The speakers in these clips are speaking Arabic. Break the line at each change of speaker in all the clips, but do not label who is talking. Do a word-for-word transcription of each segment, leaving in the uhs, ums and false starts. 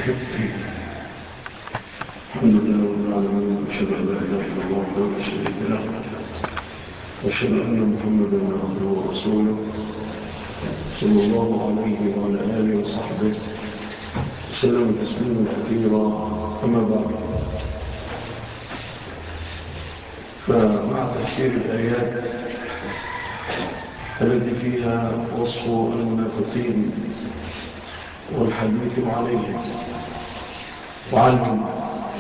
الحمد لله رب العالمين، أشهد أن لا إله إلا الله وحده لا شريك له، وأشهد أن محمدا عبده ورسوله صلى الله عليه وعلى آله وصحبه وسلم تسليما كثيرا. أما بعد، فمع تفسير الآيات التي فيها وصف المنافقين والحديث عليهم وعنهم،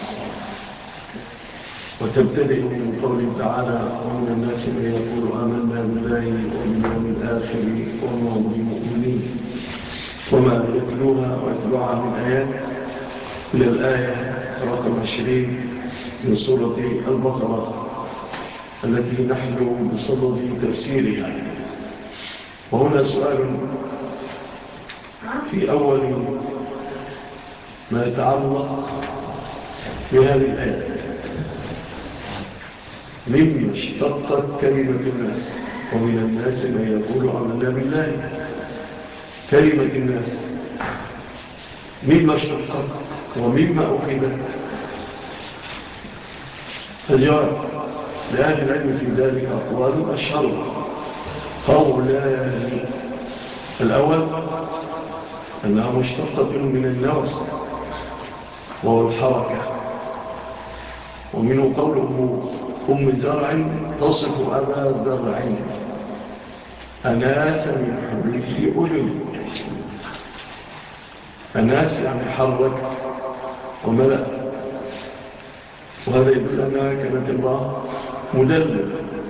وتبتدئ من قوله تعالى: ومن الناس من يقول آمنا بالله وباليوم الآخر وما هم بمؤمنين، وما يتلوها ويتلوها من آيات إلى الآية رقم عشرين من سورة البقرة التي نحن بصدد تفسيرها. وهنا سؤال في أول ما يتعلق بهذه الآية: مما اشتقت كلمة الناس؟ ومن الناس من يقول آمنا بالله. كلمة الناس مما اشتقت ومما أخذت؟ الجواب: لأهل العلم في ذلك أقوال أشهر. قولان: الأول أنها مشتقة من النوس وهو الحركة، ومنه قوله أم زرع تصف أبا زرع أناس من حلي أذن. أناس يعني حرك وملأ، وهذا يدل أنها كانت الله مدلل،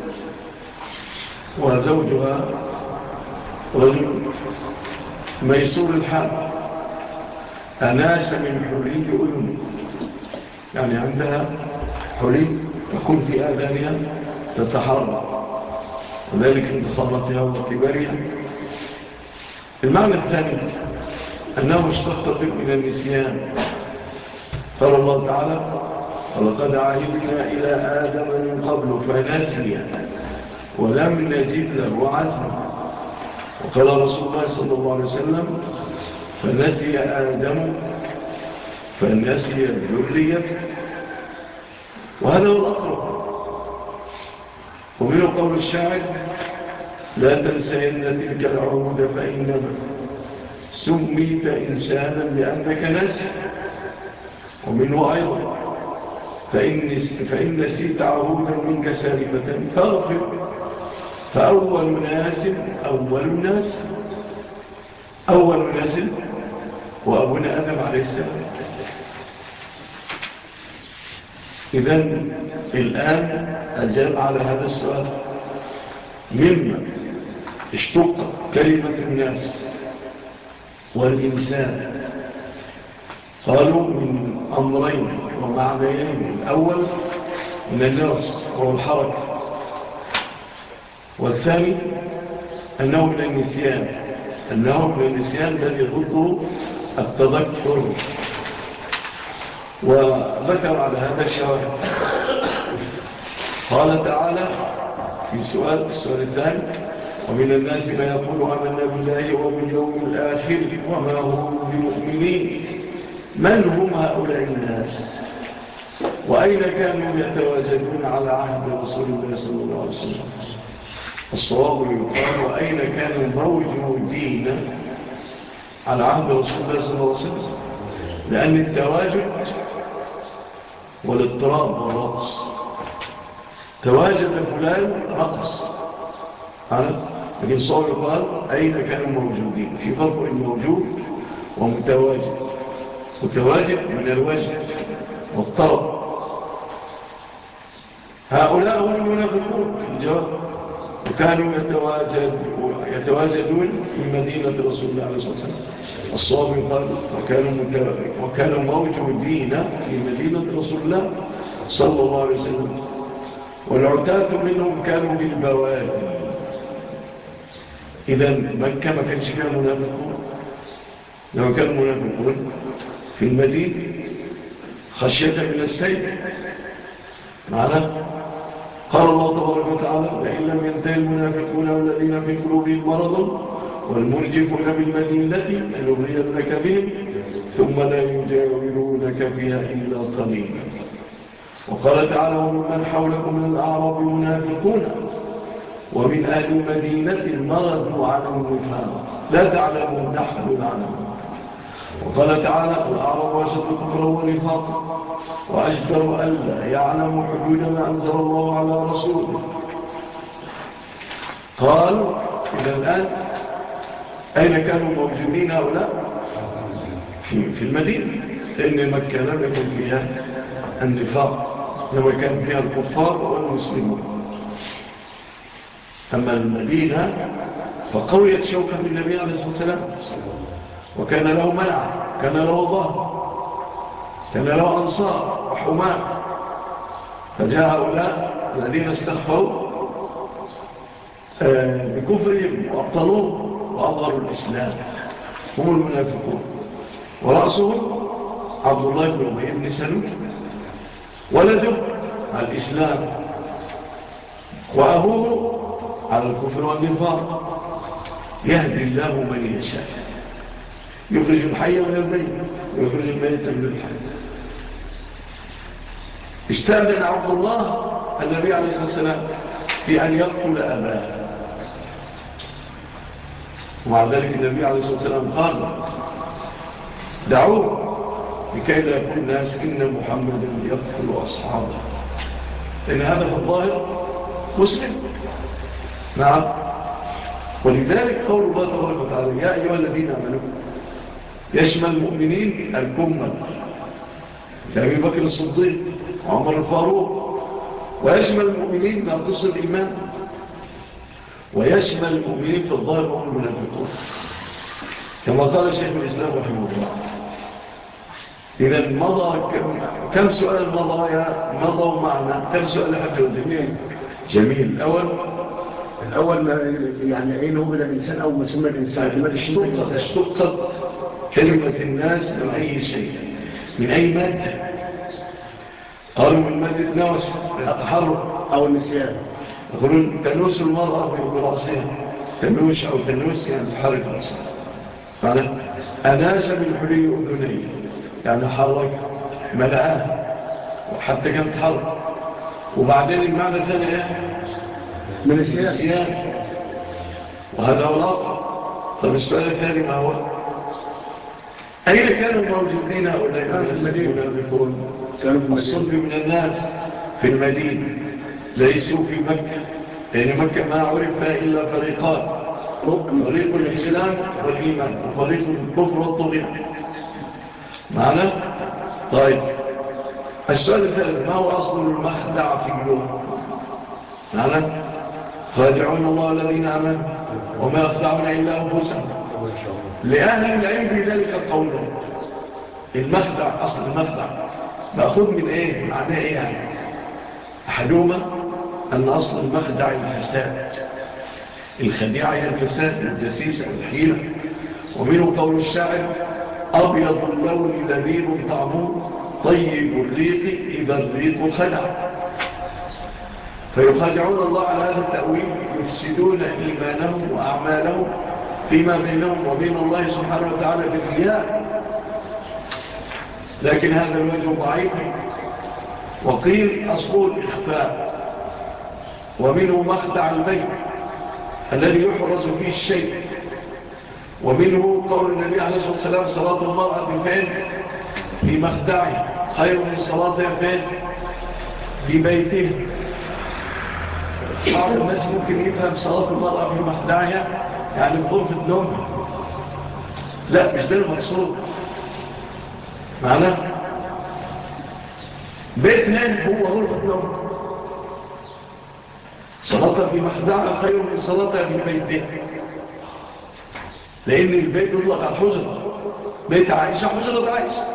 وزوجها رجل ميسور الحال. أناس من حلي أذن يعني عندها حلي تكون في آذانها تتحرك، وذلك انتصارتها وكبارها. المعنى الثاني أنه اشتقت من النسيان. قال الله تعالى: ولقد عهدنا إلى آدم من قبل فنسي ولم نجد له عزما. وقال رسول الله صلى الله عليه وسلم: فنسي آدم فنسي الذرية. وهذا هو الأقرب. ومنه قول الشاعر: لا تنسين تلك العهود فإنما سميت إنسانا لأنك نسي. ومنه أيضا: فإن, فإن نسيت عهودا منك سالفة فاغفر، فأول ناس أول الناس أول الناس وأبونا آدم عليه السلام. إذن الآن أجاب على هذا السؤال: مما اشتق كلمة الناس والإنسان؟ قالوا من أمرين ومعنيين: الأول من الناس وهو الحركة، والثاني أنه من النسيان أنه من النسيان الذي ضده التذكر. وذكر على هذا الشواهد. قال تعالى في سؤال السؤال الثاني: ومن الناس ما يقول آمنا بالله وباليوم الآخر وما هم بمؤمنين. من هم هؤلاء الناس؟ وأين كانوا يتواجدون على عهد رسول الله صلى الله عليه وسلم؟ الصواب يقال: وأين كانوا موجودين على عهد رسول الله صلى الله عليه وسلم، لأن التواجد والاضطراب والرقص. تواجد فلان رقص، لكن الصواب يقال: أين كانوا موجودين. في فرق الموجود ومتواجد. متواجد من الوجه والطرب. هؤلاء هم المنافقون في الجواب، وكانوا يتواجد يتواجدون في مدينة رسول الله عليه الصلاة والسلام. الصواب يقال: وكانوا, وكانوا موجودين في مدينة رسول الله صلى الله عليه وسلم. والعتاة منهم كانوا بالبوادي. إذن مكة ما كانش فيها منافقون. لو كانوا منافقون في المدينة خشية من السيف معنا. قال الله تبارك وتعالى: لئن لم ينتهي المنافقون والذين في قلوبهم مرض والمرجفون بالمدينة لنغرينك بهم ثم لا يجاورونك فيها إلا قليلا. وقال تعالى ومن حولكم من الأعراب منافقون ومن أهل المدينة مرضوا على النفاق لا تعلمون نحن نعلمون. وقال تعالى الأعراب أشد كفرا ونفاقا وأجدر ألا يعلم حدود ما أنزل الله على رسوله. قال إلى الآن أين كانوا موجودين هؤلاء؟ في المدينة، لأن مكة لم يكن فيها النفاق، لما كان فيها الكفار والمسلمون. أما المدينة فقويت شوكة النبي عليه الصلاة والسلام، وكان له منع، كان له ظهر، كان له أنصار وحماة. فجاء هؤلاء الذين استخفوا بكفرهم وأبطلوه وأظهروا الإسلام، هم المنافقون. ورأسهم عبد الله بن أبي بن سلول، ولده على الإسلام وأبوه على الكفر والنفاق. يهدي الله من يشاء، يخرج الحي من الميت ويخرج الميت من الحي. استأذن عبد الله النبي عليه الصلاة والسلام في أن يقتل أباه، ومع ذلك النبي عليه الصلاة والسلام قال دعوه لكي لا يقول الناس إن محمدا يقتل أصحابه، لأن هذا في الظاهر مسلم. نعم. ولذلك قول الله تبارك وتعالى يا أيها الذين آمنوا يشمل المؤمنين الكمل كأبي بكر الصديق وعمر الفاروق، ويشمل المؤمنين ناقص الإيمان، ويشمل المؤمنين في الظاهر وهم المنافقون، كما قال شيخ الإسلام رحمه الله. إذا مضى كم سؤال مضى يا مضى معنا؟ كم سؤال حتى جميل جميل. الأول
الأول يعني أين هو بدأ الإنسان أو مسمى الإنسان؟
اشتقت اشتقت كلمة الناس من أي شيء، من أي مادة؟ قالوا من مادة نوس التحرك
أو النسيان.
يقولون تنوس المرأة برأسها، تنوش أو تنوس يعني تحرك رأسها. معنى أناس من حلي أذنيه يعني حرك ملآه وحتى كان تحرك. وبعدين المعنى الثاني ايه؟
من السيان،
وهذا هو الأصل. طب السؤال الثاني ما هو؟ أين كانوا موجودين هؤلاء الناس المنافقون؟ الصنف من الناس في المدينة، ليسوا في مكة، لأن مكة ما عرف إلا فريقان، فريق الإسلام والإيمان وفريق الكفر والطغيان. معنا؟ طيب السؤال الثالث ما هو أصل المخدع في اللغة؟ معنا؟ خادعون الله الذين آمنوا وما يخدعون إلا أنفسهم. لأهل العلم في ذلك القولان. المخدع أصل المخدع مأخذ من إيه؟ معناه إيه يعني؟ أحدهما أن أصل المخدع الفساد، الخديعة هي الفساد والدسيسة والحيلة. ومنه قول الشاعر أبيض اللون لذيذ طعمه طيب الريق إذا الريق خدع. فيخادعون الله على هذا التأويل، يفسدون إيمانهم وأعمالهم فيما بينهم وبين الله سبحانه وتعالى بالرياء. لكن هذا الوجه ضعيف، وقيل أصله الإخفاء. ومنه مخدع البيت الذي يحرز فيه الشيء. ومنه قول النبي عليه الصلاة والسلام صلاة المرأة فين؟ في مخدعه خير من صلاتها فين؟ في بيته. بعض الناس ممكن يفهم صلاة المرأة في مخدعها يعني في غرفة نومها. لا، مش ده المقصود. معناه بيتنا هو غرفة نوم، صلاتها في مخدعها خير من صلاتها في بيتها، لأن البيت يطلق على الحجرة. بيت عائشة حجرة عائشة،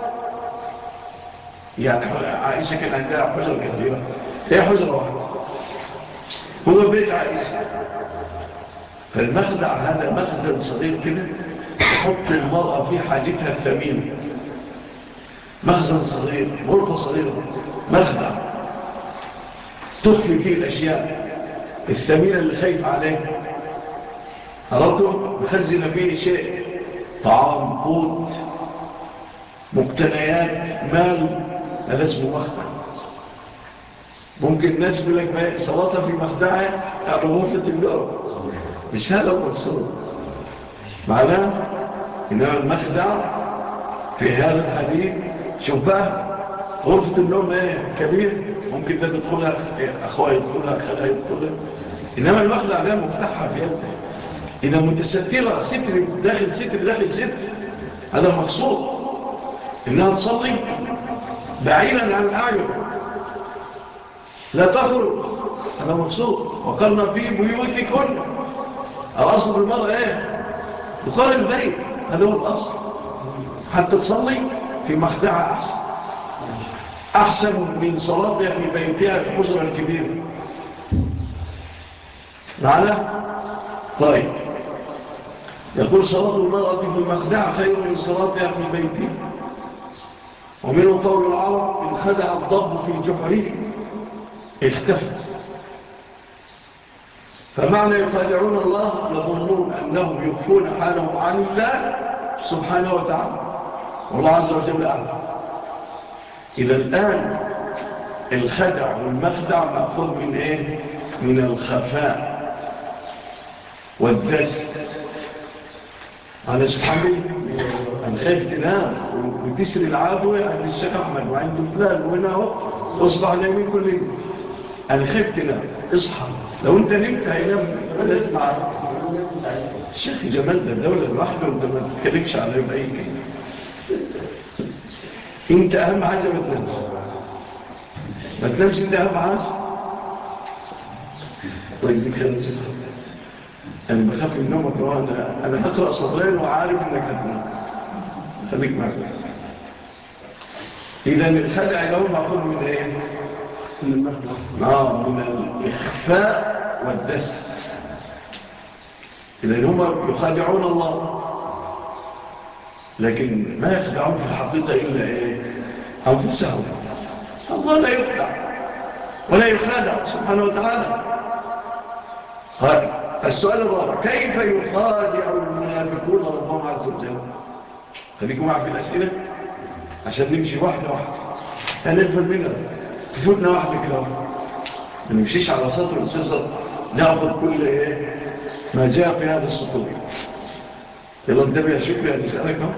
يعني عائشة كان عندها حجرة كثيرة، هي حجرة واحدة، هو بيت عائشة. فالمخدع هذا مخزن صغير كده تحط المرأة في حاجتها الثمينة، مخزن صغير، غرفة صغيرة، مخدع تخفي فيه الأشياء الثمينة اللي خايف عليها. أردتم مخزن فيه شيء، طعام، قوت، مقتنيات، مال، هذا اسمه مخدع. ممكن الناس يقول لك صلاة في مخدعها على غرفة النوم، مش هذا المقصود. معناه إنما المخدع في هذا الحديث شوف بقى غرفة النوم ايه كبير، ممكن ده تدخلها أخوة يدخلها، خلها يدخلها، إنما المخدع ده مفتحها في يده، إذا متسترة ستر داخل ستر داخل ستر، هذا المقصود. إنها تصلي بعيدا عن الأعين، لا تخرج، هذا مقصود. وقرنا في بيوتكن، الأصل بالمرأة ايه؟ دخول البيت، هذا هو الأصل. حتى تصلي في مخدعها أحسن، أحسن من صلاتها في بيتها في الحجرة الكبيرة. معنا؟ طيب، يقول صلاة المرأة في المخدع خير من صلاتها في بيتها. ومنه قول العرب إن خدع الضب في جحره اختفى. فمعنى يخادعون الله يظنون أنهم يخفون حالهم عن الله سبحانه وتعالى، والله عز وجل أعلم. إذا الآن الخدع والمخدع مأخذ من إيه؟ من الخفاء والدس. أنا سبحانه الخيف تنام وتسري العافية عند الشيخ أحمد وعند فلان وهنا أصبح نايمين كل يوم. أنا خيف تنام، اصحى، لو أنت نمت هينام لازم معك. الشيخ جمال ده الدولة الواحدة وأنت ما تتكلمش عليه بأي كلمة. أنت أهم حاجة ما تنامش، ما تنامش، أنت أهم حاجة. الله يجزيك خير يا شيخ. أنا بخاف من نومك، وأنا أنا هقرأ صدرين وعارف إنك هتنام، خليك معك. إذا الخدع لهم أقول من إيه؟ من المخدع، آه من الإخفاء والدس. إذا هم يخادعون الله، لكن ما يخدعون في الحقيقة إلا إيه؟ أنفسهم. الله لا يخدع ولا يخادع سبحانه وتعالى. السؤال الرابع، كيف يخادع المنافقون ربهم عز وجل؟ خليكم معي في الأسئلة عشان نمشي واحدة واحدة، هنفهم منها تفوتنا واحدة كده، ما نمشيش على سطر ونصير سطر، نأخذ كل إيه ما جاء في هذا السطور. يلا انتبه يا شكري أن نسألك.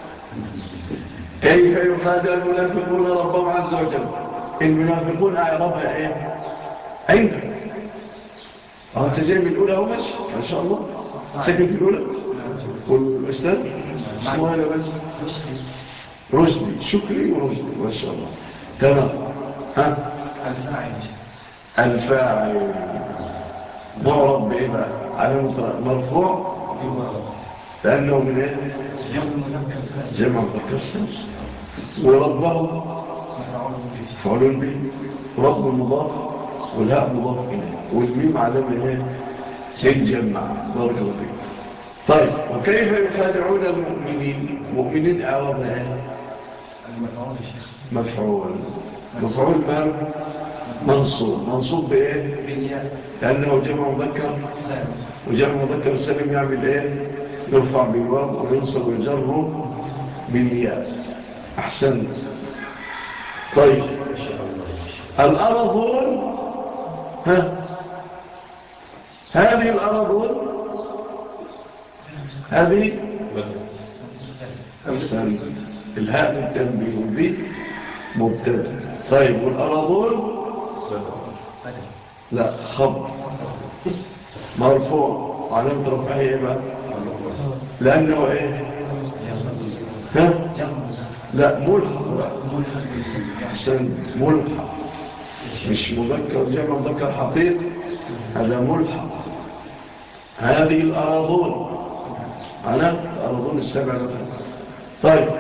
كيف يخادع المنافقون ربهم عز وجل؟ المنافقون أعربها إيه؟ أين؟ أه أنت جاي من الأولى أهو ماشي ما شاء الله، ساكن في الأولى. والأستاذ اسمه هذا بس رشدي، شكري ورشدي ما شاء الله. تمام. ها الفاعل، الفاعل معرب بإيه بقى؟ علامة مرفوع لأنه من إيه؟ جمع مذكر سالم. وربه فعول به، رب مضاف والهاء مضاف إليه والميم علامة إيه؟ الجمع. بارك الله فيك. طيب، وكيف يخادعون المؤمنين؟ مؤمنين أعرابها إيه؟ مفعول. مفعول مال منصوب. منصوب بإيه؟ لأنه جمع مذكر، وجمع مذكر سالم يعمل إيه؟ يرفع بالواو وينصب ويجر بالياء. أحسن. طيب، الأرضون، ها هذه الأرضون هذه أحسن. الهاء للتنبيه والبي مبتدأ. طيب، والأرضون لا خبر مرفوع علامة رفعه ايه بقى؟ لأنه ايه؟ ها؟ لا ملحق بقى. أحسن، ملحق مش مذكر جمع مذكر حقيقي، هذا ملحق. هذه الأراضون على الأراضون السبع مثلا. طيب،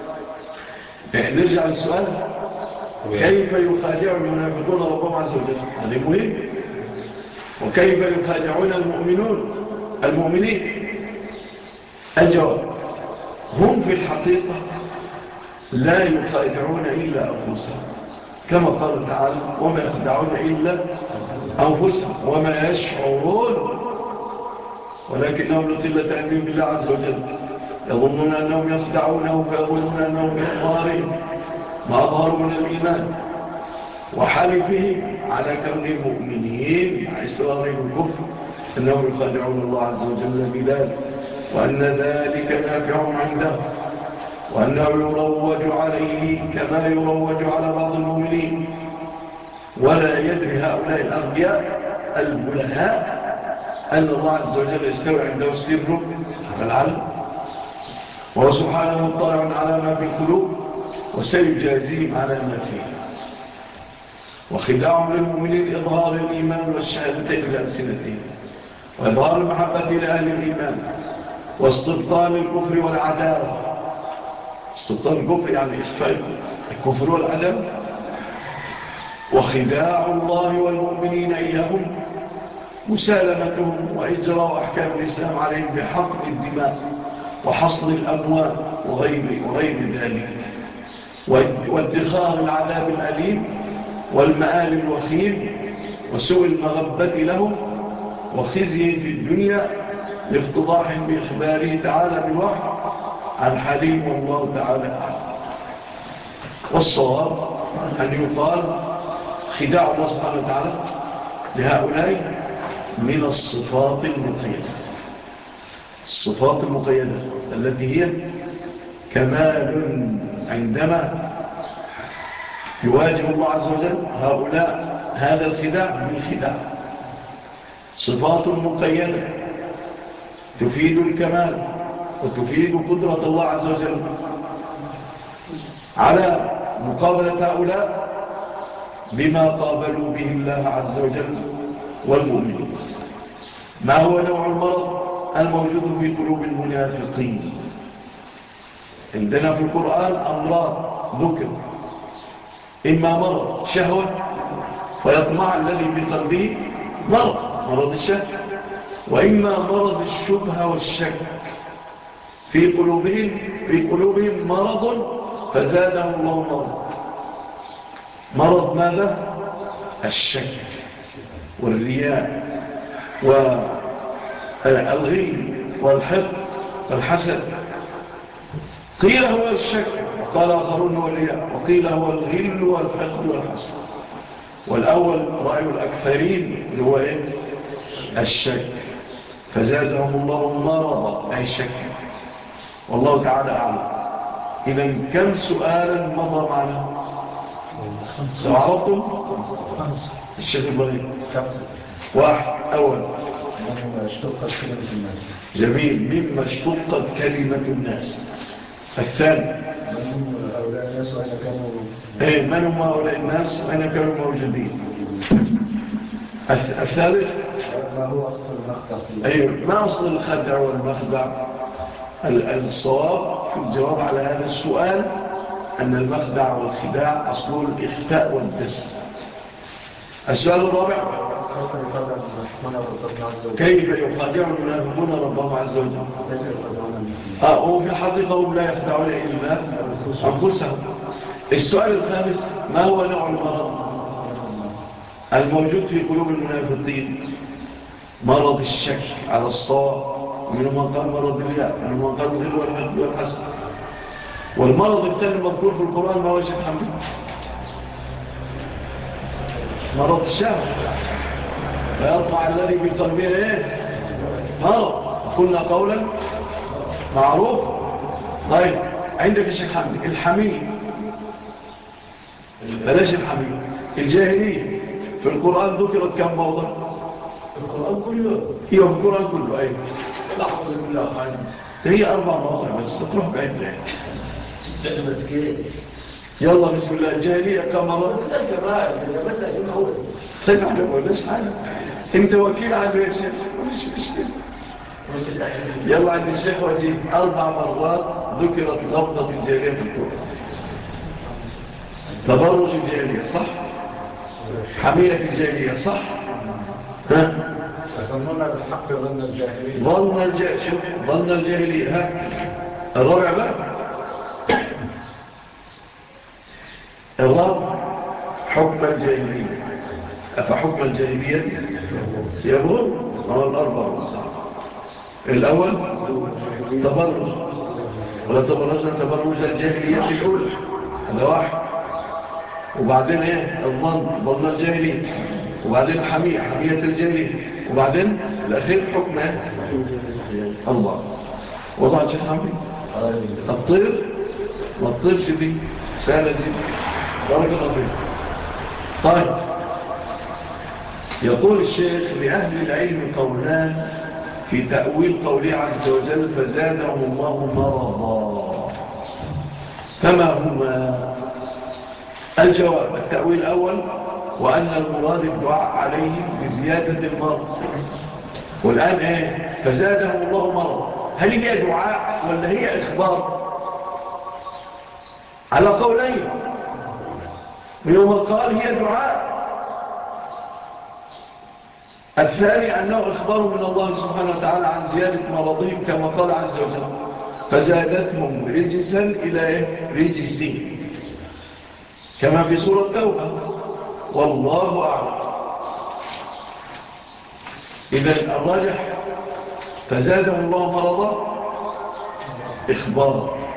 نرجع للسؤال، كيف يخادع المنافقون ربهم عز وجل؟ هذا مهم. وكيف يخادعون المؤمنون المؤمنين؟ الجواب، هم في الحقيقة لا يخادعون إلا أنفسهم، كما قال تعالى وما يخدعون إلا أنفسهم وما يشعرون ولكنهم لقلة علمهم بالله عز وجل يظنون أنهم يخدعونه فيظنون أنهم بإظهارهم ما أظهروا من الإيمان وحلفهم على كونهم مؤمنين مع إصرارهم الكفر أنهم يخادعون الله عز وجل بذلك وأن ذلك نافع عنده وأنه يروج عليه كما يروج على بعض المؤمنين ولا يدري هؤلاء الأغبياء البلهاء أن الله عز وجل يستوي عنده السر والعلم وهو سبحانه مطلع على ما في القلوب وسيجازيهم على ما فيه وخداعهم للمؤمنين إظهار الإيمان والشهادتين بألسنتهم وإظهار المحبة لأهل الإيمان واستبطان الكفر والعداوة استبطان الكفر يعني إخفاء الكفر والعداوة وخداع الله والمؤمنين إياهم مسالمتهم وإجراء أحكام الإسلام عليهم بحقن الدماء وحصل الأموال وغير, وغير ذلك وادخار العذاب الأليم والمآل الوخيم وسوء المغبة لهم وخزي في الدنيا لافتضاح بإخباره تعالى بالوحي عن حليم والله تعالى أعلم والصواب أن يقال خداع الله سبحانه وتعالى لهؤلاء من الصفات المقيدة الصفات المقيدة التي هي كمال عندما يواجه الله عز وجل هؤلاء هذا الخداع بالخداع صفات مقيدة تفيد الكمال وتفيد قدرة الله عز وجل على مقابلة هؤلاء بما قابلوا به الله عز وجل والمؤمنين ما هو نوع المرض الموجود في قلوب المنافقين عندنا في القرآن أمراض ذكر إما مرض شهوة فيطمع الذي في قلبه مرض مرض الشهوة وإما مرض الشبهة والشك في قلوبهم في قلوبهم مرض فزادهم الله مرض مرض ماذا؟ الشك والرياء والغل والحقد والحسد قيل هو الشك وقال آخرون هو الرياء وقيل هو الغل والحقد والحسد والأول رأي الأكثرين هو إيه؟ الشك فزادهم الله مرضا أي شك والله تعالى أعلم إذن كم سؤالا مضى معنا لو عرفتم الشيخ إبراهيم واحد أول
مما اشتقت كلمة الناس
جميل مما اشتقت كلمة الناس الثاني
من هم هؤلاء الناس وأين كانوا
ايه من هم هؤلاء الناس وأين كانوا موجودين الثالث
ما هو أصل المخدع
أيوه ما أصل الخدع والمخدع الصواب في الجواب على هذا السؤال أن المخدع والخداع أصل الإخفاء والدس السؤال الرابع كيف يخادع المنافقون ربهم عز وجل آه وفي الحقيقة هم لا يخدعون إلا أنفسهم السؤال الخامس ما هو نوع المرض الموجود في قلوب المنافقين مرض الشك على الصواب منهم من قال مرض الرياء منهم من قال الغل والحقد والحسد والمرض الثاني المذكور في القرآن ما هو شيء حمد مرض الشهوة لا يطمع الذي في قلبه ايه مرض قلنا قولا معروف طيب عندك الشيخ حمد الحميد بلاش الحميد الجاهلية في القرآن ذكرت كم موضع
القرآن كله
ايوه في القرآن كله ايوه
لا حول الله خالد
هي أربع مواضع بس تروح بعيد بعيد
كلمة كيف
يلا بسم الله الجاهلية كم مرة طيب احنا ما قلناش حاجة انت وكيل عنه يا شيخ مش مشكلة يلا عند الشيخ وجيه أربع مرات ذكرت لفظة الجاهلية في القرآن تبرج الجاهلية صح حمية الجاهلية صح ها
يظنون بالحق ظن الجاهلية
ظن الجاهلية شوف ظن الجاهلية ها الرابع بقى الرابع حكم الجاهلية أفحكم الجاهلية يبغون هو الأربع الأول تبرج، ولا تبرجنا تبرج الجاهلية الأولى، هذا واحد. وبعدين ايه الظن، ظن الجاهلية، وبعدين الحمية، حمية الجاهلية، وبعدين الأخير حكم ايه الله. وضعت شيخ حميد الطير ما الطيرش دي سهلة دي بارك الله فيك. طيب يقول الشيخ لأهل العلم قولان في تأويل قوله عز وجل فزادهم الله مرضا، فما هما؟ الجواب التأويل الأول وأن المراد الدعاء عليهم بزيادة المرض. والآن إيه فزادهم الله مرض، هل هي دعاء ولا هي إخبار؟ على قولين، منهم قال هي دعاء، الثاني أنه إخبار من الله سبحانه وتعالى عن زيادة مرضهم كما قال عز وجل فزادتهم رجسا إلى رجسين كما في سورة التوبة والله أعلم. إذن الراجح فزادهم الله مرضا إخبار،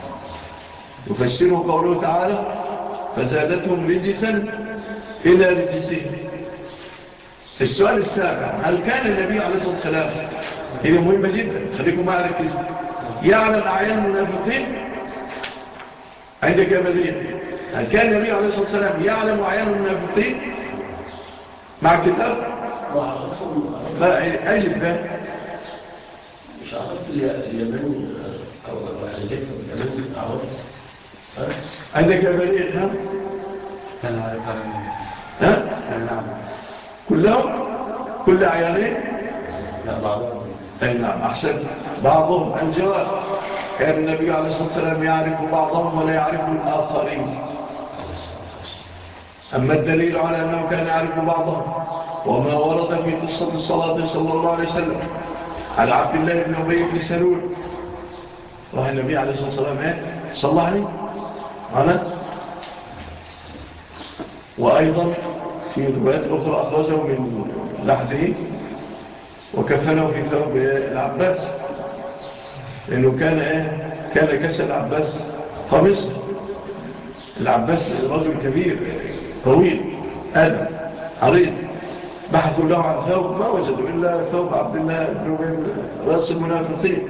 يفسره قوله تعالى فزادتهم رجسا إلى رجسين. السؤال السابع هل كان النبي عليه الصلاة والسلام، هي مهمة جدا خليكم معي ركز، يعلم أعيان المنافقين عند جبلية؟ هل كان النبي عليه الصلاة والسلام يعلم أعيان المنافقين مع الكتاب؟ أجب ده
مش عرفت اليمن أو عندك اليمن عرفت
عندك جبلية ها؟
كان عارف
ها؟
كان نعم
كلهم كل أعيانين؟
لا بعضهم.
أي نعم أحسن. بعضهم الجواب كان النبي عليه الصلاة والسلام يعرف بعضهم ولا يعرف الآخرين. أما الدليل على أنه كان يعرف بعضهم وما ورد في قصة الصلاة صلى الله عليه وسلم على عبد الله بن أبي بن سلول، راح النبي عليه الصلاة والسلام إيه؟ صلى عليه معنا. وأيضا في روايات أخرى أخرجه من لحده وكفنه في ثوب العباس، لأنه كان إيه؟ كان كسر العباس قميصه. العباس رجل كبير طويل آدم عريض، بحثوا له عن ثوب ما وجدوا إلا ثوب عبد الله بن أبي رأس المنافقين،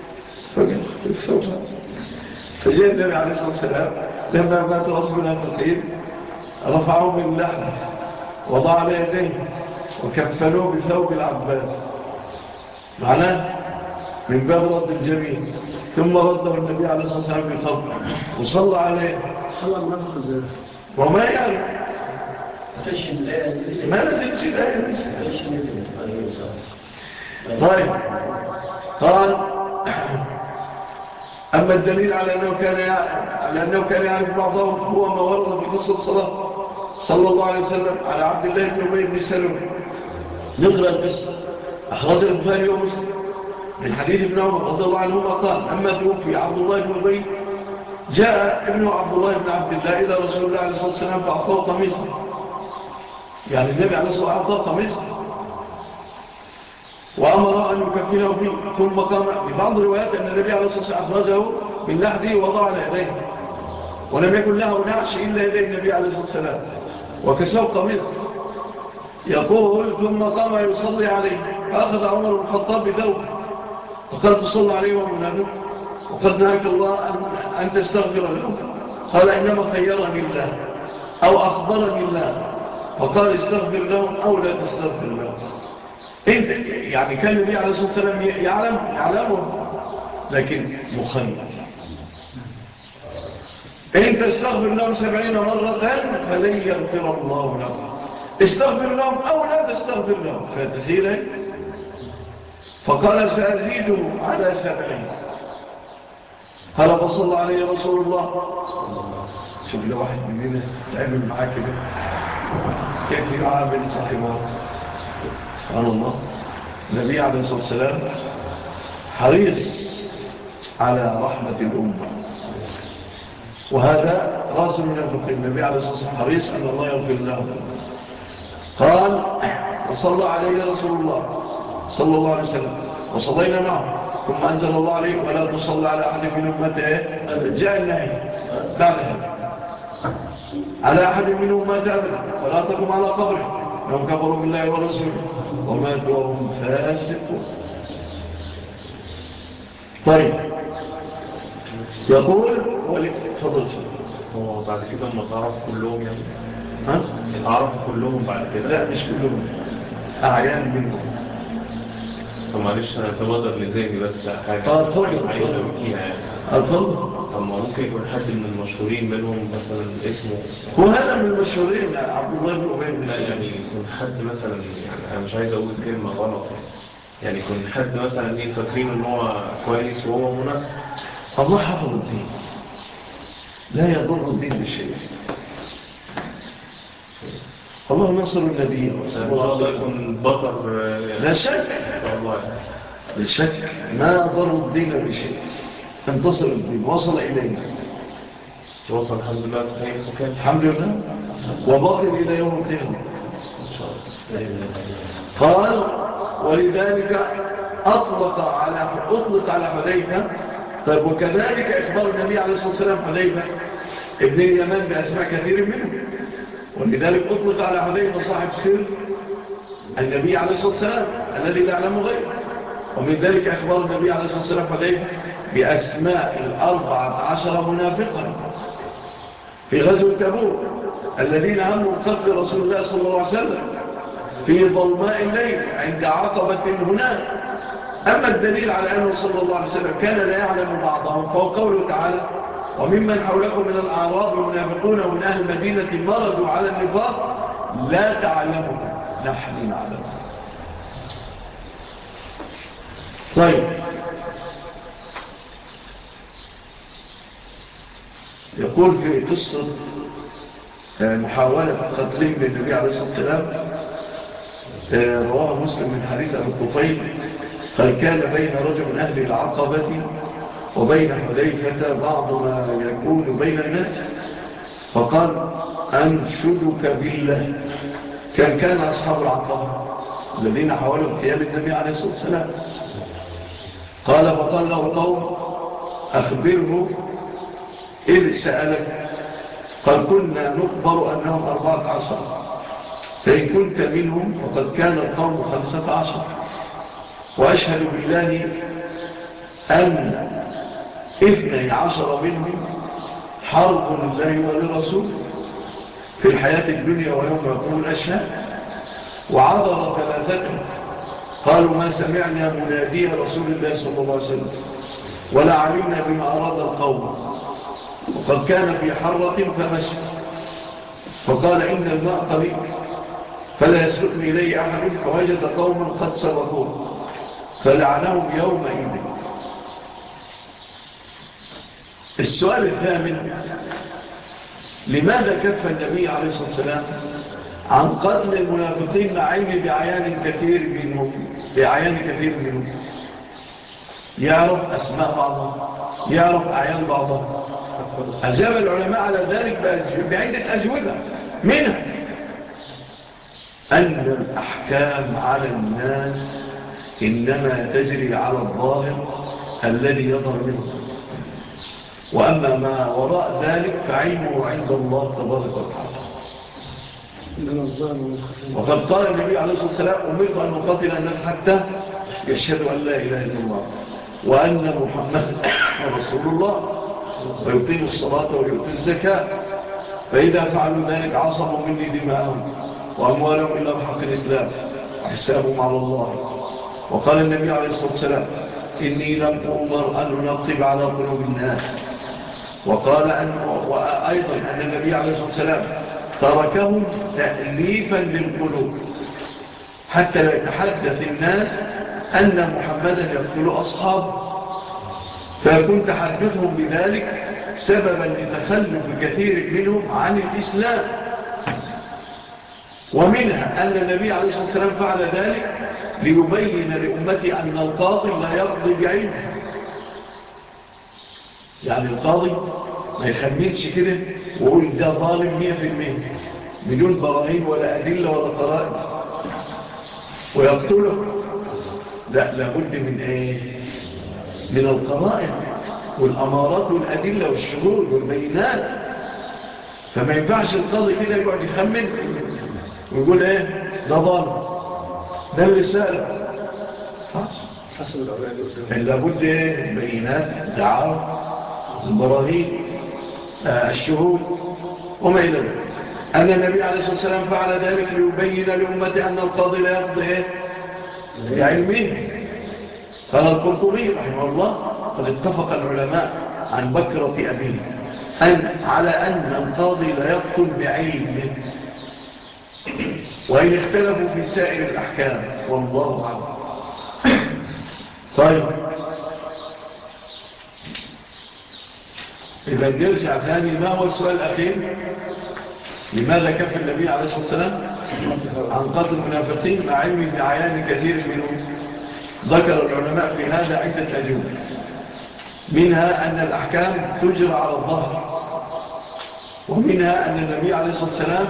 فجاء النبي عليه الصلاة والسلام لما مات رأس المنافقين رفعوه من لحمه وضع على يديه وكفلوه بثوب العباس، معناه من باب رد الجميل. ثم رده النبي عليه الصلاة والسلام بقبر وصلى عليه
صلى المنافق ازاي
وما يعلم ما نزلت الآية لسه. طيب قال أما الدليل على أنه كان على أنه كان يعرف بعضهم هو ما ورد في قصة الصلاة صلى الله عليه وسلم على عبد الله بن أبي بن سلول. نقرأ القصة أخرج البخاري ومسلم من حديث ابن عمر رضي الله عنهما قال لما توفي عبد الله بن أبي جاء ابنه عبد الله بن عبد الله إلى رسول الله عليه الصلاة والسلام فأعطاه قميصا، يعني النبي عليه الصلاة والسلام أعطاه قميصا وأمر أن يكفنه فيه. ثم قام ببعض الروايات أن النبي عليه الصلاة والسلام أخرجه من لحده ووضع على يديه ولم يكن له نعش إلا يدي النبي عليه الصلاة والسلام وكسوه قميص. يقول ثم قام يصلي عليه فأخذ عمر بن الخطاب بثوبه وقال تصلى عليه ومنافق وقد نهاك الله أن تستغفر له. قال إنما خيرني الله أو أخبرني الله وقال استغفر لهم أو لا تستغفر لهم. انت يعني كان النبي عليه الصلاة والسلام يعلم يعلمه لكن مخير. انت استغفر لهم سبعين مرة فلن يغفر الله لهم، استغفر لهم أو لا تستغفر لهم فتخيله. فقال سأزيده على سبعين. قال فصلى عليه رسول الله. شوف لو واحد مننا تعمل معاه كده كيف يعامل صاحبه. سبحان الله. النبي عليه الصلاة والسلام حريص على رحمة الأمة، وهذا راس من المقيم. النبي عليه الصلاة والسلام حريص أن الله يغفر له. قال وصلى عليه رسول الله صلى الله عليه وسلم وصلينا معه ثم أنزل الله عليه ولا تصلى على أحد من أمته جاء النهي بعد هذا على أحد من أمته أبدا ولا تقم على قبره إنهم كفروا بالله ورسوله وماتوا وهم فاسقون. طيب يقول ولي فضل
هو بعد كده ما تعرف كلهم يعني
ها؟
تعرف كلهم بعد كده؟
لا مش كلهم، أعيان منهم.
طب معلش أنا تبادر لذهني بس حاجة
أتفضل
عايز أبكيها يعني.
أتفضل.
طب ما ممكن يكون حد من المشهورين منهم مثلا اسمه
هو هذا من المشهورين عبد الله بن أبي بن
لا
سلول.
يعني يكون حد مثلا يعني أنا مش عايز أقول كلمة غلط يعني يعني يكون حد مثلا إيه فاكرين إن هو كويس وهو منافق.
الله حفظ الدين لا يضر الدين بشيء. الله نصر النبي
إن شاء الله يكون بطر
لا شك
إن شاء الله يعني.
لا شك ما ضر الدين بشيء. انتصر الدين وصل إلينا
وصل الحمد لله صحيح وكان
الحمد لله وباقي إلى يوم القيامة
إن شاء الله.
قال ولذلك أطلق على أطلق على حذيفة. طيب وكذلك إخبار النبي عليه الصلاة والسلام حذيفة ابن اليمان بأسماء كثير منه ولذلك أطلق على حذيفة صاحب سر النبي عليه الصلاة والسلام الذي لا يعلم غيره. ومن ذلك أخبار النبي عليه الصلاة والسلام حذيفة بأسماء الأربعة عشر منافقا في غزوة تبوك الذين هموا قتل رسول الله صلى الله عليه وسلم في ظلماء الليل عند عقبة هناك. أما الدليل على أنه صلى الله عليه وسلم كان لا يعلم بعضهم فهو قوله تعالى وممن حولكم من الأعراب منافقون ومن أهل المدينة مرضوا على النفاق لا تعلمهم نحن نعلم. طيب يقول في قصة محاولة قتلهم للنبي عليه الصلاة والسلام رواه مسلم من حديث أبي الطفيل قال كان بين رجل من أهل العقبة وبين حذيفة بعض ما يكون بين الناس فقال أنشدك بالله. كان كان أصحاب العقبة الذين حاولوا اغتيال النبي عليه الصلاة والسلام. قال فقال له قوم أخبره إذ سألك قال كنا نخبر أنهم أربعة عشر فإن كنت منهم فقد كان القوم خمسة عشر وأشهد بالله أن اثني عشر منهم حرب لله ولرسوله في الحياة الدنيا ويوم يقوم الأشهاد وعذر ثلاثة قالوا ما سمعنا منادي رسول الله صلى الله عليه وسلم ولا علمنا بما أراد القوم وقد كان في حرة فمشى فقال إن الماء قريب فلا يسبقني إليه أحد فوجد قوما قد سبقوه فلعنهم يومئذ. السؤال الثامن لماذا كف النبي عليه الصلاة والسلام عن قتل المنافقين مع علم بعيان كثير منهم بعيان كثير منهم يعرف أسماء بعضهم يعرف أعيان بعضهم. أجاب العلماء على ذلك بعدة أجوبة منها أن الأحكام على الناس إنما تجري على الظاهر الذي يظهر منه وأما ما وراء ذلك فعلمه عند الله تبارك وتعالى. وقد قال النبي عليه الصلاة والسلام أمرت أن أقاتل الناس حتى يشهدوا أن لا إله إلا الله وأن محمد رسول الله ويقيموا الصلاة ويؤتوا الزكاة فإذا فعلوا ذلك عصموا مني دماءهم وأموالهم إلا بحق الإسلام وحسابهم على الله. وقال النبي عليه الصلاة والسلام إني لم أؤمر أن أنقب على قلوب الناس. وقال أن وأيضا أن النبي عليه الصلاة والسلام تركهم تأليفا للقلوب حتى لا يتحدث الناس أن محمدا يقتل أصحابه فيكون تحدثهم بذلك سببا لتخلف كثير منهم عن الإسلام. ومنها أن النبي عليه الصلاة والسلام فعل ذلك ليبين لأمتي أن القاضي لا يقضي بعلمه. يعني القاضي ما يخمنش كده ويقول ده ظالم مئة في المئة بدون براهين ولا أدلة ولا قرائن ويقتله لا، لابد من ايه؟ من القرائن والأمارات والأدلة والشهود والبينات. فما ينفعش القاضي كده يقعد يخمن ويقول ايه ده ظالم، ده اللي سأله.
حسب الأولاد قدام.
لابد ايه؟ بينات، دعاوى، البراهين، آه الشهود وما إلى ذلك. أن النبي عليه الصلاة والسلام فعل ذلك ليبين لأمته أن القاضي لا يقضي ايه؟ بعلمه. قال القرطبي رحمه الله: قد اتفق العلماء عن بكرة أبيه أن على أن القاضي لا يقتل بعلمه، وإن اختلفوا في سائر الأحكام والله أعلم. طيب، إذا نرجع ثاني، ما هو السؤال الأخير؟ لماذا كف النبي عليه الصلاة والسلام عن قتل المنافقين مع علمه بعيان كثير منهم؟ ذكر العلماء في هذا عدة أجوبة، منها أن الأحكام تجرى على الظهر، ومنها أن النبي عليه الصلاة والسلام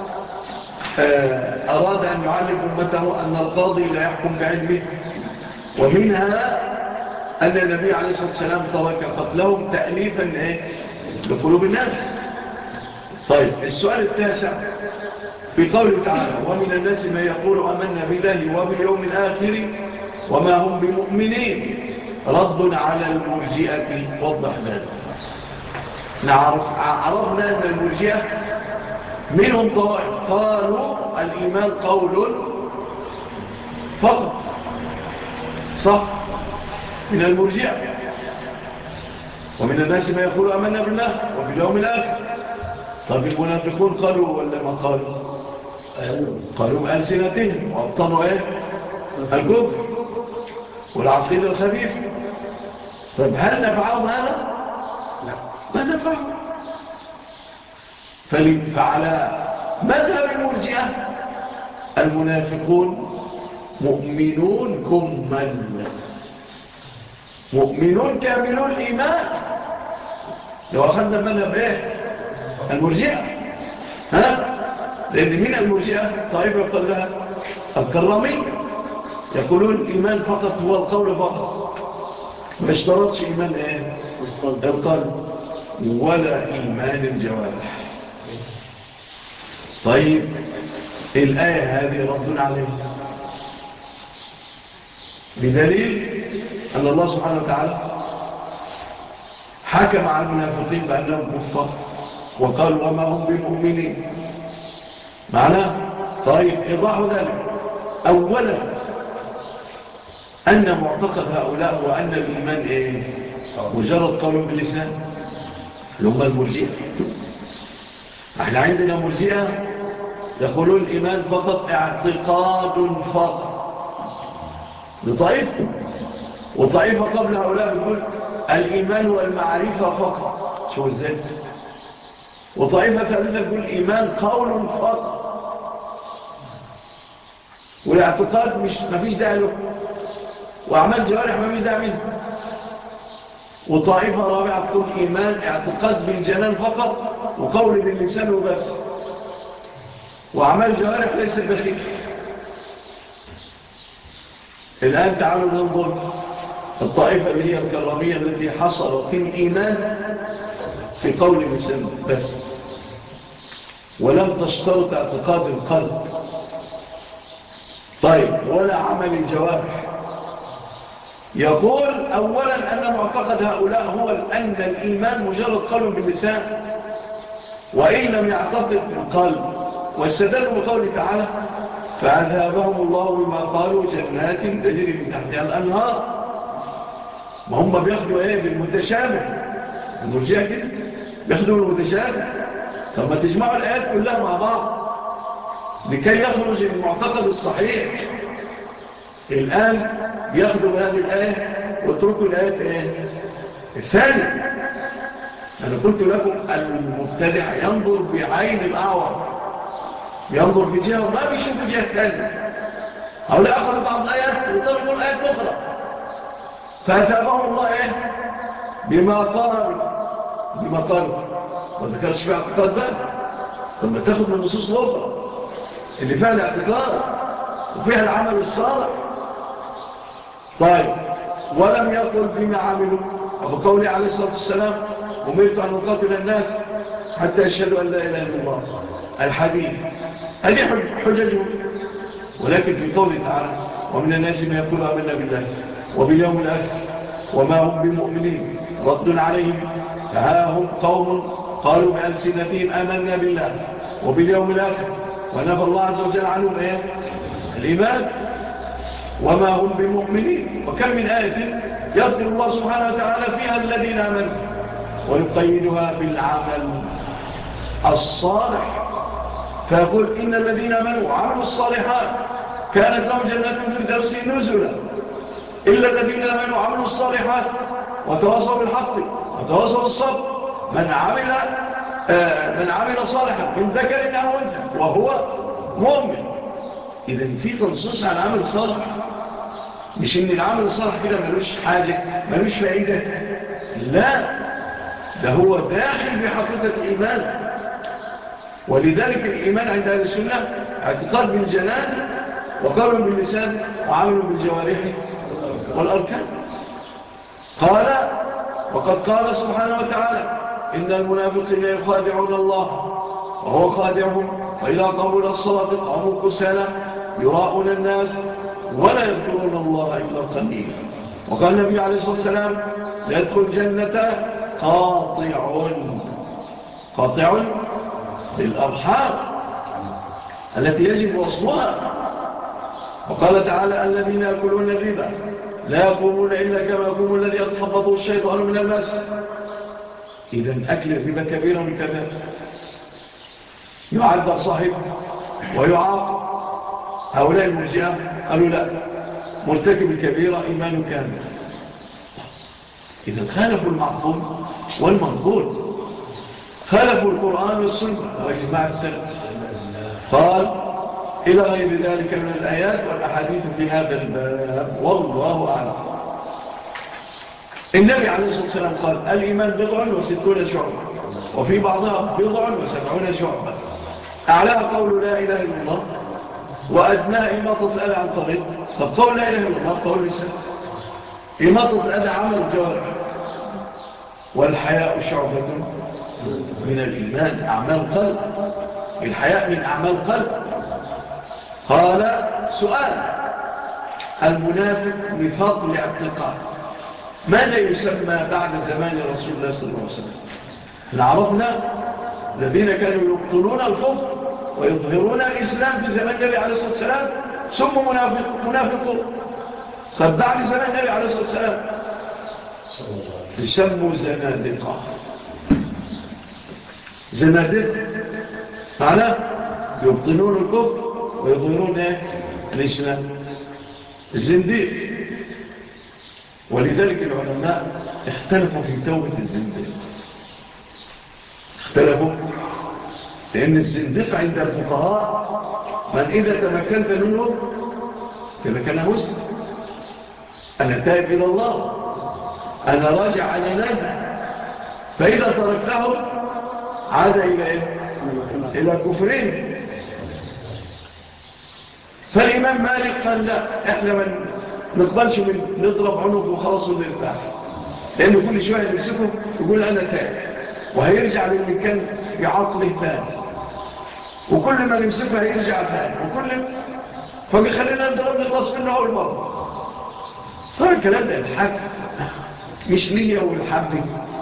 أراد أن يعلم أمته أن القاضي لا يحكم بعلمه، ومنها أن النبي عليه الصلاة والسلام ترك قتلهم تأليفا إيه؟ لقلوب الناس. طيب، السؤال التاسع في قوله تعالى: ومن الناس ما يقول آمنا بالله وباليوم الآخر وما هم بمؤمنين، رد على المرجئة، وضح ذلك. نعرف عرفنا أن المرجئة منهم طائف قالوا الإيمان قول فقط، صح؟ من المرجئة. ومن الناس ما يقول آمنا بالله وباليوم الآخر. طب المنافقون قالوا ولا ما قالوا؟ قالوا بألسنتهم وأبطنوا ايه؟ الكفر والعقيدة الخبيثة. طب هل نفعهم هذا؟ لا، ما نفعهم. فعلى مذهب المرجئة المنافقون مؤمنون كمل، مؤمنون كاملون الإيمان. لو أخذنا مذهب ايه؟ المرجئة، ها؟ لأن من المرجئة طائفة يقول لها الكرامية، يقولون الإيمان فقط هو القول فقط، ما اشترطش إيمان ايه؟ القلب ولا إيمان الجوارح. طيب، الآية هذه رد عليه بدليل أن الله سبحانه وتعالى حكم على المنافقين بأنهم كفار وقالوا وما هم بمؤمنين. معناه طيب، إيضاح ذلك: أولا أن معتقد هؤلاء هو أن الإيمان إيه؟ مجرد قول باللسان، اللي هم المرجئة. احنا عندنا مرجئة يقولون الإيمان فقط اعتقاد فقط، لطائفة. وطائفة قبل هؤلاء بتقول الإيمان والمعرفة فقط، شو ازاي؟ وطائفة ثالثة تقول الإيمان قول فقط، والاعتقاد مش مفيش داعي له، وأعمال جوارح مفيش داعي منه. وطائفة رابعة تقول إيمان اعتقاد بالجنان فقط وقول باللسان وبس، وأعمال جوارح ليس بخير. الآن تعالوا ننظر الطائفة اللي هي الكرامية التي حصلت في الإيمان في قول اللسان بس، ولم تشترط اعتقاد القلب، طيب، ولا عمل الجوارح. يقول أولا أن معتقد هؤلاء هو أن الإيمان مجرد قول باللسان وإن لم يعتقد القلب، واستدلوا بقوله تعالى: فأذهبهم الله بما قالوا جنات تجري من تحتها الأنهار. ما هم بياخدوا ايه؟ بالمتشابه. المرجئة كده بياخدوا بالمتشابه. طب ما تجمعوا الآيات كلها مع بعض لكي يخرج المعتقد الصحيح. الآن بياخدوا بهذه الآية واتركوا الآيات ايه؟ الثانية. أنا قلت لكم المبتدع ينظر بعين الأعور، ينظر بجهة وما بيشوف جهة ثانية. هؤلاء أخذوا بعض الآيات وطلبوا الآيات الأخرى، فأثابهم الله إيه؟ بما قالوا. بما قالوا ما ذكرش فيها اعتقاد بقى. طب ما تاخد من النصوص الأخرى اللي فيها الاعتقاد وفيها العمل الصالح. طيب ولم يقل بما عملوا وبقوله عليه الصلاة والسلام أمرت أن أقاتل الناس حتى يشهدوا أن لا إله إلا الله الحديث هذه حججهم. ولكن في قوله تعالى ومن الناس من يقول آمنا بالله وباليوم الآخر وما هم بمؤمنين رد عليهم فها هم قوم قالوا بألسنتهم آمنا بالله وباليوم الآخر ونفى الله عز وجل عنهم إيه؟ الإيمان وما هم بمؤمنين. وكم من آية يذكر الله سبحانه وتعالى فيها الذين آمنوا ويقيدها بالعمل الصالح فيقول إن الذين آمنوا وعملوا الصالحات كانت لهم جنات الفردوس نزلا إلا الذين آمنوا وعملوا الصالحات وتواصوا بالحق وتواصوا بالصبر من عمل آه من عمل صالحا من ذكر أو أنثى وهو مؤمن. إذن في تنصيص على العمل الصالح، مش إن العمل الصالح كده ملوش حاجة ملوش فائدة، لا ده هو داخل بحقيقة الإيمان. ولذلك الإيمان عند أهل السنة اعتقاد بالجنان وقول باللسان وعمل بالجوارح والأركان. قال وقد قال سبحانه وتعالى إن المنافقين يخادعون الله وهو خادعهم وإذا قاموا إلى الصلاة قاموا كسالى يراءون الناس ولا يذكرون الله إلا قليلا. وقال النبي عليه الصلاة والسلام لا يدخل الجنة قاطع قاطع للأرحام التي يجب وصلها. وقال تعالى الذين يأكلون الربا لا يقومون إلا كما يقوم الذي يتخبطه الشيطان من المس. إذن أكل الربا كبيرا من كبير يعذب صاحب ويعاقب. هؤلاء المرجئة قالوا لا مرتكب الكبيرة إيمان كامل. إذن خالفوا المعقول والمنقول، خالفوا القرآن والسنة وإجماع السلف. قال إلى غير ذلك من الآيات والأحاديث في هذا الباب والله أعلم. النبي عليه الصلاة والسلام قال الإيمان بضع وستون شعبة وفي بعضها بضع وسبعون شعبة أعلاها قول لا إله إلا الله وأدناها إماطة الأذى عن طريق. طب قول لا إله إلا الله قول لسان، إماطة الأذى عمل الجوارح، والحياء شعبة من الإيمان أعمال قلب، الحياء من أعمال قلب. قال سؤال المنافق نفاق الاعتقاد ماذا يسمى بعد زمان رسول الله صلى الله عليه وسلم؟ عرفنا الذين كانوا يبطلون الكفر ويظهرون الإسلام في زمان النبي عليه الصلاة والسلام سموا منافق منافقون. طب بعد زمان النبي عليه الصلاة والسلام يسموا زنادقة. زنادقة معناه يبطلون الكفر ويظهرون الإسلام الزنديق. ولذلك العلماء اختلفوا في توبة الزنديق، اختلفوا لأن الزنديق عند الفقهاء من إذا تمكنت منه تمكن مسلم، أنا تائب إلى الله، أنا راجع على نبي، فإذا تركته عاد إلى إيه؟ إلى كفرين. فالإمام مالك قال لا إحنا من نقبلش من نضرب عنق وخلاص ونرتاح، لأنه كل شوية نمسكه يقول أنا تائب وهيرجع للي كان بعقله ثاني، وكل ما نمسكه هيرجع ثاني، وكل فبيخلينا نضرب نخلص منه أول مرة. طبعا الكلام ده الحق مش ليا والحبي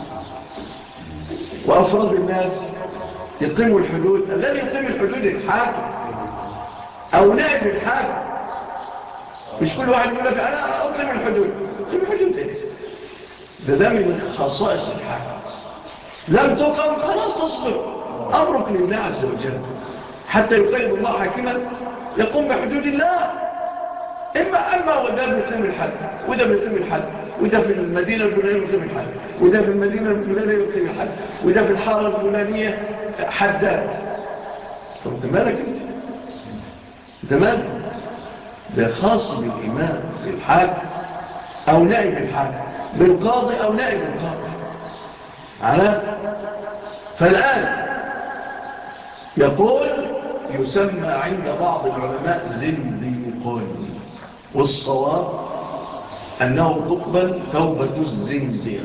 وأفراد الناس يقيموا الحدود. الذي يقيم الحدود الحاكم أو نائب الحاكم، مش كل واحد يقول لك أنا أقيم الحدود. أقيم الحدود إيه؟ ده ده من خصائص الحاكم. لم تقم خلاص تصبر، أمرك لله عز وجل حتى يقيم الله حاكما يقوم بحدود الله. إما أما وده بيقيم الحد وده بيقيم الحد وده في المدينة الفلانية بيقيم الحد وده في المدينة الفلانية بيقيم الحد وده في الحارة الفلانية حداد. طب انت مالك انت؟ انت مالك؟ ده خاص بالإمام بالحاكم أو نائب الحاكم، بالقاضي أو نائب القاضي. على فالآن يقول يسمى عند بعض العلماء زنديقون، والصواب أنه تقبل توبة الزنديق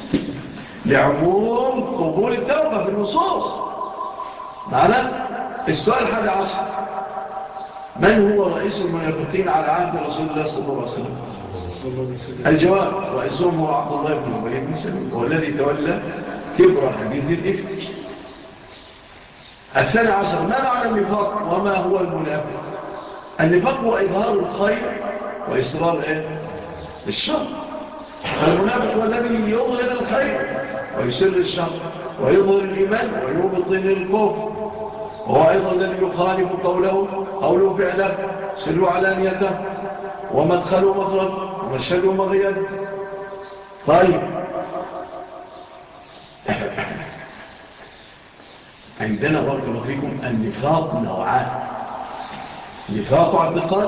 لعموم قبول التوبة في النصوص. معنا السؤال الحادي عشر: من هو رئيس المنافقين على عهد رسول الله صلى الله عليه وسلم؟ الجواب: رئيسهم هو عبد الله بن أبي بن سلول، والذي تولى كبر حديث الإفك. الثاني عشر: ما معنى النفاق وما هو المنافق؟ النفاق هو إظهار الخير وإصرار إيه؟ الشر. فالمنافق هو الذي يظهر الخير ويسر الشر، ويظهر الإيمان ويبطن الكفر، وهو أيضا الذي يخالف قوله قوله فعله، سر علانيته، ومدخله مخرج، ومشهده مغيب. طيب عندنا بارك الله فيكم النفاق نوعان: نفاق اعتقاد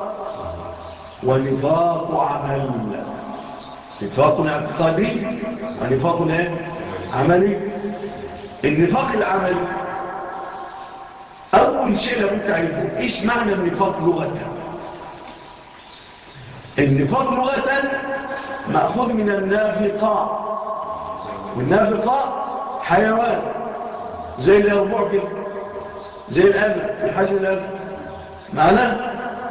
ونفاق عمل. نفاق اعتقادي ونفاق عملي. النفاق العملي أول شيء لابد تعرفه إيش معنى النفاق لغة. النفاق لغة مأخوذ من النافقة، والنافقة حيوان زي الأربع كده، زي الأبل في حجم الأبل. معناه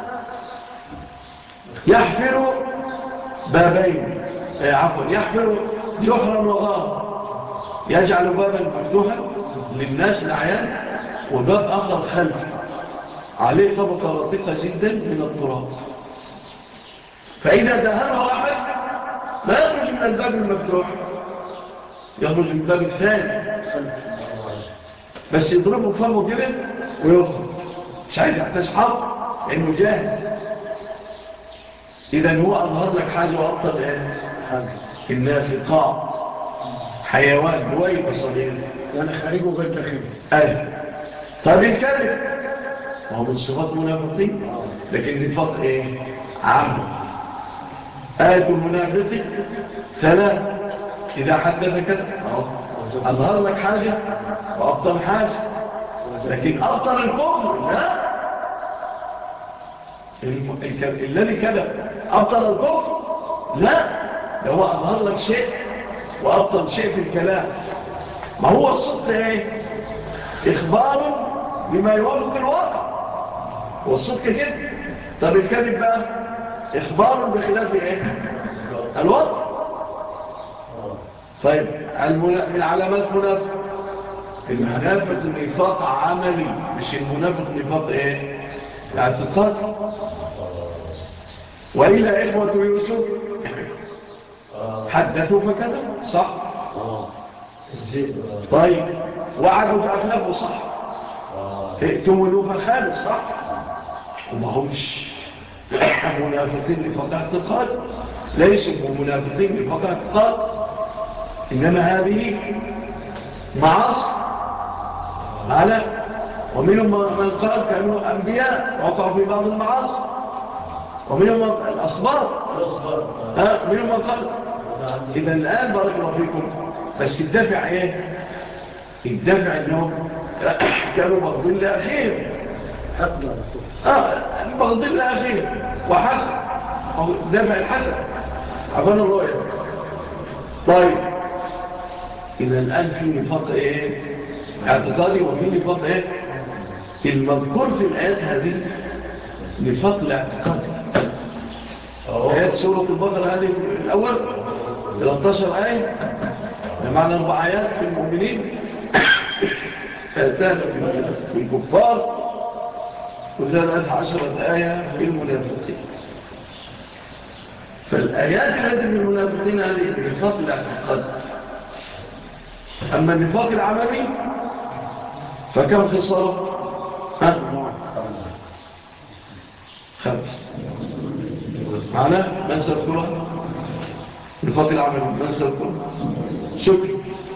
يحفر بابين، آه عفوا يحفر جحرا وغارا، يجعل بابا مفتوحا للناس العيان وباب آخر خلفي عليه طبقة رقيقة جدا من التراب، فإذا دهنه واحد لا يخرج من الباب المفتوح، يخرج من الباب الثاني، بس يضربه فمه كده ويخرج، مش عايز يحتاج حرب لأنه جاهز. إذن هو أظهر لك حاجة وأبطل إيه؟ النافقاء حيوان دويبة صغيرة،
يعني خارجه غير داخله.
أيه. طيب الكذب وهو من صفات منافقين، لكن النفاق إيه؟ عام. آية المنافق ثلاث: إذا حدث كذب، أظهر لك حاجة وأبطل حاجة، لكن أبطل الكفر لا. الذي كذب أبطل الكفر لا، ده هو أظهر لك شيء وأبطل شيء في الكلام. ما هو الصدق إيه؟ إخبار بما يوافق الواقع، والصدق كده. طب الكذب بقى إخبار بخلاف إيه؟ الواقع. طيب من علامات منافق المنافق نفاق عملي، مش المنافق نفاق إيه؟ اعتقاد. وإلا إخوة يوسف حدثوا فكذا صح. طيب وعدوا فأخلفوا صح. ائتمنوا فخالوا صح. وما همش منافقين نفاق اعتقاد، ليسوا منافقين نفاق اعتقاد، إنما هذه معاصي على. ومنهم من قال كانوا أنبياء وقعوا في بعض المعاصي، ومنهم الأصبار، ها منهم من قال. إذا الآن بارك الله فيكم، بس الدافع إيه؟ الدافع أنهم كانوا بغضين لأخيهم، آه بغضين لأخيهم وحسن، دافع الحسن عفان الله يعني. طيب إذا الآن في نفاق إيه؟ اعتقادي، وفي نفاق إيه؟ المذكور في الآيات هذه نفاق الاعتقادي. آيات سورة البقرة هذه الأول ثلاثة عشر آية، بمعنى أربع آيات في المؤمنين، آيتان في الكفار، وثلاث عشرة آية في المنافقين. فالآيات التي في المنافقين هذه نفاق الاعتقاد. أما النفاق العملي فكم خصاله؟ ها؟ خمس. معناه من سأذكرها؟ نفاق العملي من سأذكرها؟ شكر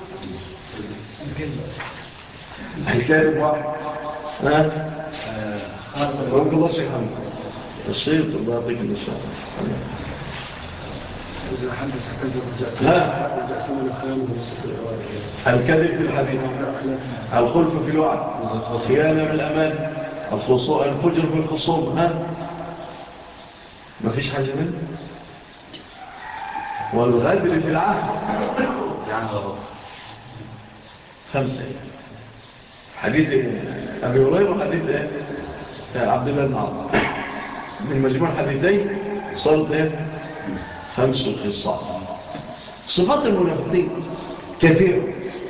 الكاذب واحد. ها؟ رب الله شيء حمد الشيط الله يعطيك النشاء.
إذا حدث كذب
ها؟ الكذب في الحديث، الخلف في الوعد، خيانة بالأمان، الفجر في الخصوم. ها؟ ما فيش حاجة منه. والغدر في العهد
يعني غلط.
خمسة. حديث أبي هريرة وحديث عبد الله بن عمرو من مجموع الحديثين صارت ايه خمس خصال. صفات المنافقين كثيرة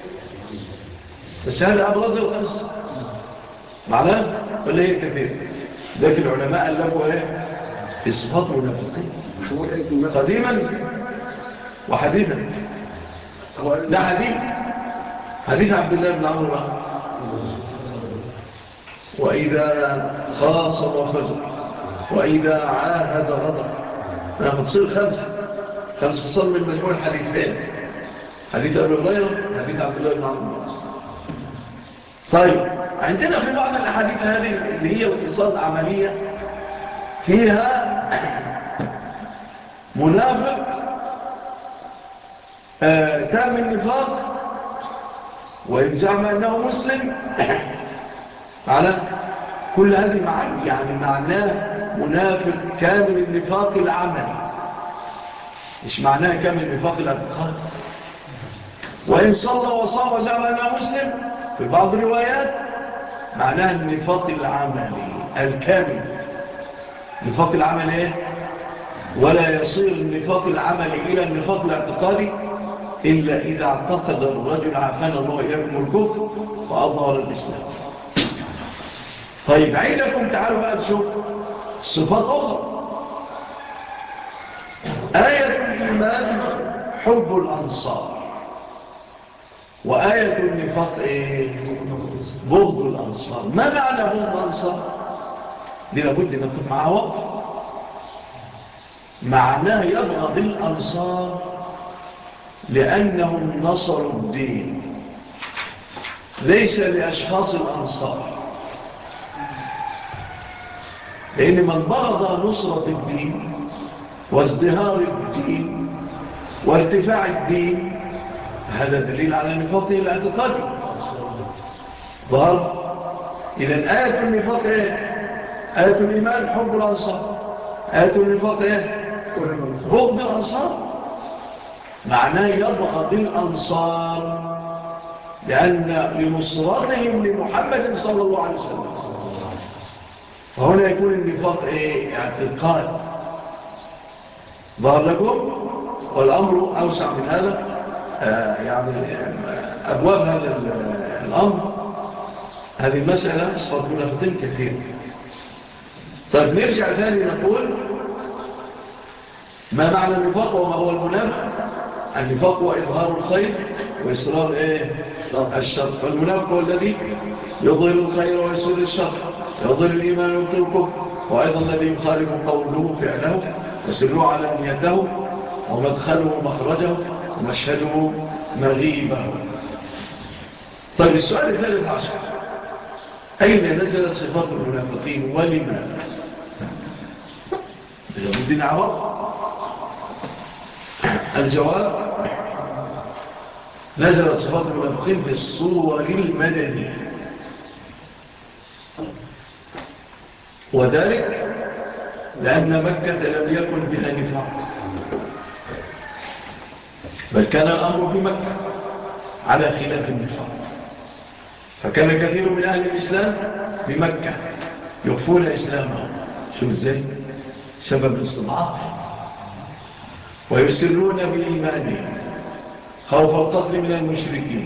بس هذا أبرز الخمس معناه ولا هي كثيرة. لكن العلماء ألفوا ايه في صفات المنافقين قديما وحديثا. ده حديث حديث عبد الله بن عمرو وإذا خاصم فجر وإذا عاهد غدر. ناخد تصير خمسة خمس خصال من مجموع الحديثين حديث أبي هريرة حديث عبد الله بن عمرو. طيب عندنا في بعض الأحاديث هذه اللي هي الاتصال العملية فيها منافق آه تام النفاق وإن زعم أنه مسلم على كل هذه المعاني يعني معناه منافق كامل النفاق العملي مش معناه كامل النفاق الاعتقادي. وإن صلى وصام وزعم أنه مسلم في بعض الروايات معناه النفاق العملي الكامل. النفاق العملي إيه؟ ولا يصير النفاق العملي إلى النفاق الاعتقادي إلا إذا اعتقد الرجل عافانا الله إياكم الكفر وأظهر الإسلام. طيب عندكم تعالوا بقى نشوف صفات أخرى. آية الإيمان حب الأنصار وآية النفاق إيه؟ بغض الأنصار. ما معنى بغض الأنصار؟ دي لابد نكون معها وقف. معناه يبغض الأنصار لأنهم نصروا الدين ليس لأشخاص الأنصار. لأن من بغض نصرة الدين وازدهار الدين وارتفاع الدين هذا دليل على نفاقه الاعتقادي. ظهر إذن آية النفاق إيه؟ آية الإيمان حب الأنصار. آية النفاق إيه؟ بغض الأنصار. معناه يبغض الأنصار لأن لنصرتهم لمحمد صلى الله عليه وسلم. فهنا يكون النفاق إيه؟ اعتقاد. ظهر لكم والأمر أوسع من هذا. آه يعني أبواب هذا الأمر هذه المسألة صفات منافقين كثير. طيب نرجع ثاني نقول ما معنى النفاق وما هو المنافق. النفاق هو إظهار الخير وإصرار إيه؟ الشر. فالمنافق هو الذي يظهر الخير ويسر الشر يظهر الإيمان ويبطل الكفر وأيضا الذي يخالف قوله فعله وسره على نيته ومدخله ومخرجه ومشهده مغيبه. طيب السؤال الثالث عشر أين نزلت صفات المنافقين ولماذا؟ لابد نعرف. الجواب نزلت صفات المنافقين في الصور المدنية وذلك لأن مكة لم يكن بها نفاق بل كان الأمر في مكة على خلاف النفاق. فكان كثير من أهل الإسلام بمكة يخفون إسلامهم. شو ازاي؟ سبب الاستضعاف ويسرون بإيمانهم خوف القتل من المشركين.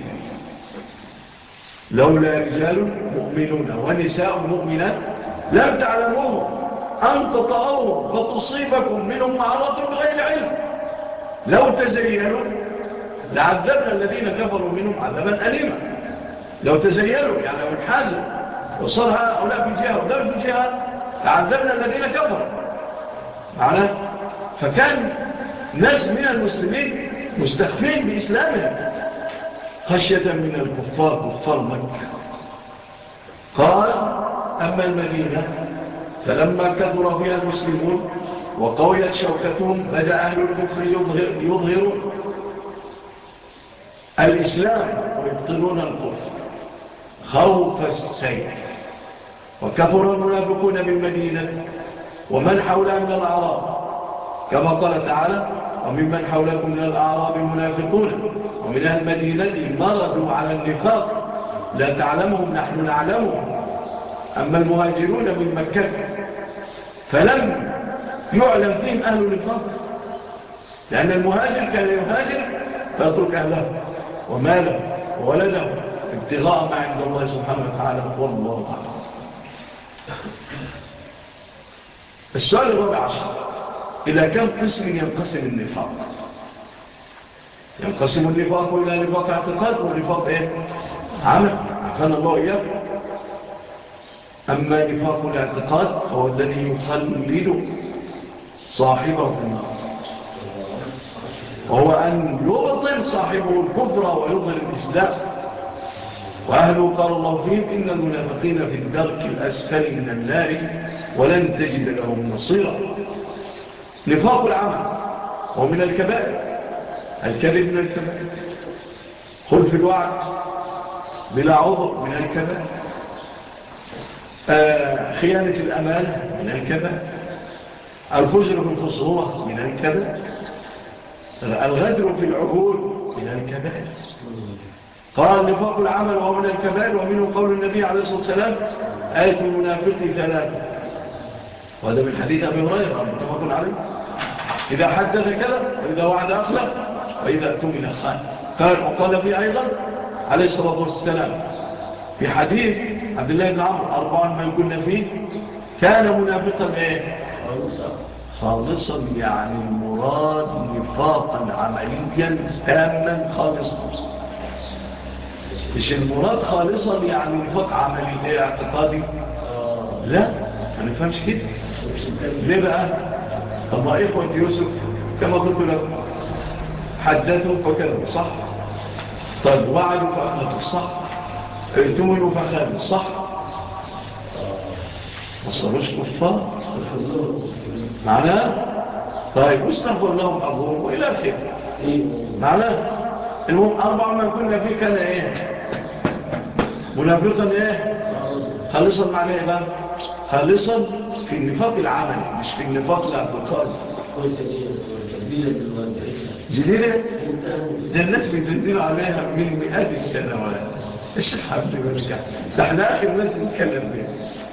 لولا رجال مؤمنون ونساء مؤمنات لم تعلموهم أن تطعوهم فتصيبكم منهم معرض بغير علم لو تزينوا لعذبنا الذين كفروا منهم عذابا أليما. لو تزينوا يعني لو انحازوا وصار هؤلاء في جهة وذلك في جهة لعذبنا الذين كفروا معنا. فكان ناس من المسلمين مستخفين بإسلامهم خشية من الكفار كفار مكة. قال أما المدينة فلما كثر فيها المسلمون وقويت شوكتهم بدأ أهل الكفر يظهر يظهرون الإسلام ويبطلون الكفر خوف السيف. وكثر المنافقون بالمدينة ومن حولها من الأعراب كما قال تعالى وممن حولكم من الأعراب منافقون ومن أهل المدينة مرضوا على النفاق لا تعلمهم نحن نعلمهم أما المهاجرون من مكة فلم يعلم فيهم أهل النفاق لأن المهاجر كان يهاجر فيترك أهله وماله وولده ابتغاء ما عند الله سبحانه وتعالى والله أعلم. السؤال الرابع عشر إلى كم قسم ينقسم النفاق؟ ينقسم النفاق إلى نفاق اعتقاد ونفاق إيه؟ عمل عفانا الله إياه. أما نفاق الاعتقاد هو الذي يخلد صاحبه في النار وهو أن يبطل صاحبه الكفر ويظهر الإسلام وأهله قال الله فيهم إن المنافقين في الدرك الأسفل من النار ولن تجد لهم نصيرا. نفاق العمل ومن الكبائر الكذب من الكبائر خلف الوعد بلا عذر من الكبائر آه خيانة الأمانة من الكبائر الفجر في الخصومة من الكبائر الغدر في العهود من الكبائر. قال نفاق العمل وهو من الكبائر ومنه قول النبي عليه الصلاة والسلام آية المنافق ثلاثة وهذا من حديث أبي هريرة متفق عليه إذا حدث كذا وإذا وعد أخلف وإذا اؤتمن خان. قال وقال فيه أيضا عليه الصلاة والسلام في حديث عبد الله بن عمرو أربعا ما يكون فيه كان منافقا إيه؟ خالصا يعني المراد نفاقا عمليا تاما خالصا مش المراد خالصا يعني نفاق عملي اعتقادي لا ما نفهمش كده. ليه بقى؟ طب إخوة يوسف كما قلت لكم حدثوا فكذبوا صح طيب وعدوا فأخلفوا صح ائتمنوا فخانوا صح ما صاروش كفار معناه طيب واستغفر لهم أبوهم وإلى آخره معناه المهم أربع ما كنا فيه كان إيه منافقا إيه خالصا معناه إيه بقى خالصا في النفاق العملي مش في النفاق الاعتقادي. جديدة ده الناس بيتنزلوا عليها من مئات السنوات الشيخ حبلي ورجع ده احنا آخر ناس نتكلم بيه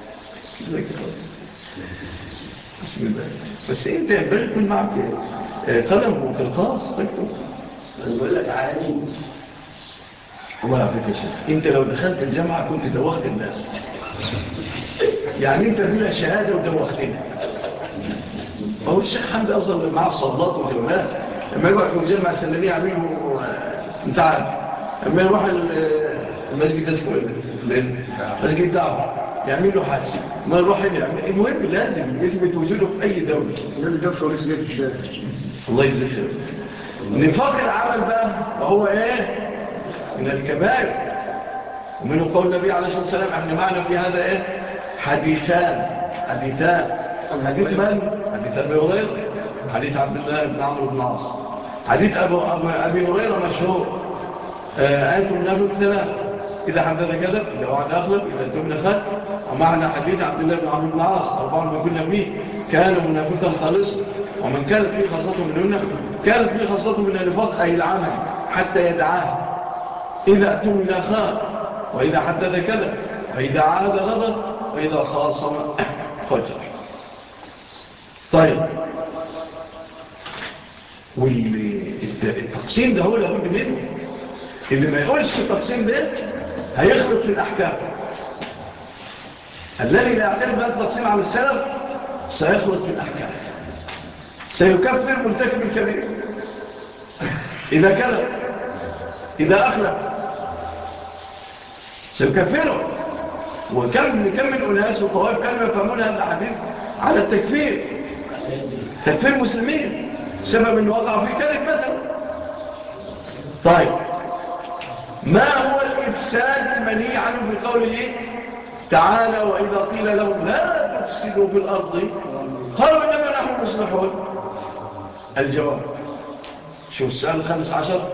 بسم الله. بس انت ينبغي يكون معك قلم وقرطاس تكتب.
انا بقول لك عادي
والله على فكره يا شيخ انت لو دخلت الجامعه كنت دوخت الناس يعني انت بلا شهاده ودوختنا. هو الشيخ حمدي اصلا مع الصلاه والجولات لما يقعد في الجامعه السلميه يعملوا انت عارف لما يروح المسجد ده اسمه ايه المسجد بتاعه يعمل له حاجه ما يروح يعمل المهم لازم يثبت وجوده في اي دوله
لازم يدخل وليس جاي في الشارع.
الله يجزيه خير. نفاق العمل بقى وهو ايه من الكبائر ومنه قول النبي عليه الصلاه والسلام احنا معنا في هذا ايه حديثان حديثان حديث من حديث ابي هريره حديث عبد الله بن عمرو بن العاص حديث ابو ابي هريره مشهور آية المنافق ثلاثة إذا حدث كذب إذا وعد أخلف إذا اؤتمن خان. ومعنا حديث عبد الله بن عمرو بن العاص أربعا ما كنا فيه كان منافقا خالصا ومن كانت فيه خاصته منهن كانت فيه خاصته من النفاق أي العمل حتى يدعاه إذا اؤتمن خان وإذا حدث كذب وإذا عاد غضب وإذا خاصم فجر. طيب والتقسيم ده هو لابد منه اللي ما يقولش التقسيم ده هيخلط في الأحكام. الذي لا يعترف بهذا التقسيم على السلف سيخلط في الأحكام سيكفر مرتكب الكبير إذا كذب إذا أخلف سيكفره. وكم كم من أناس وطوائف كانوا يفهمون هذا الحديث على التكفير تكفير المسلمين سبب أنه وقع في كذب مثلا. طيب ما هو الإفساد المنهي عنه بقوله تعالى وإذا قيل لهم لا تفسدوا في الأرض قالوا إنما نحن مصلحون. الجواب شو السؤال الخامس عشر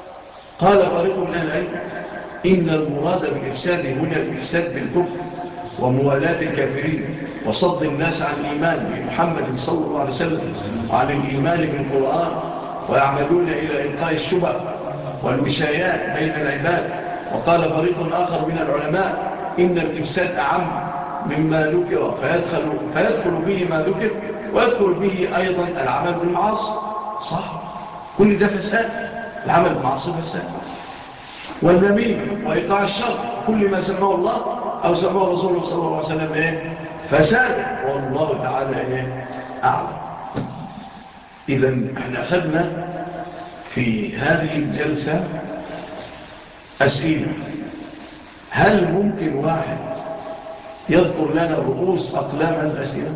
قال فريق من أهل العلم إن المراد بالإفساد هنا الإفساد بالكفر وموالاة الكافرين وصد الناس عن الإيمان بمحمد صلى الله عليه وسلم وعن الإيمان بالقرآن، ويعملون إلى إلقاء الشبه والوشايات بين العباد. وقال فريق آخر من العلماء إن الإفساد أعم مما ذكر، فيدخل, فيدخل به ما ذكر، ويدخل به أيضا العمل بالمعاصي. صح، كل ده فساد، العمل بالمعاصي فساد. والنميم وإيقاع الشر، كل ما سماه الله أو سماه رسوله صلى الله عليه وسلم إيه؟ فساد، والله تعالى إيه؟ أعلم. إذن احنا أخذنا في هذه الجلسة أسئلة. هل ممكن واحد يذكر لنا رؤوس أقلام هذه الأسئلة؟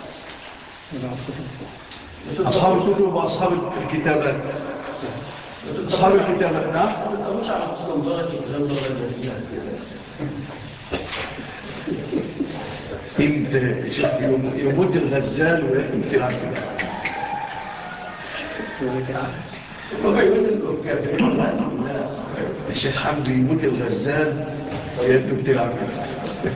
أصحاب الكتب وأصحاب الكتابات. أصحاب الكتابات نعم.
مش على خصوصا درجة الكلام ده
انت شوف يموت الغزال ويأكل تلعب كده. الشيخ حمدي يموت الغزال ويأكل تلعب كده.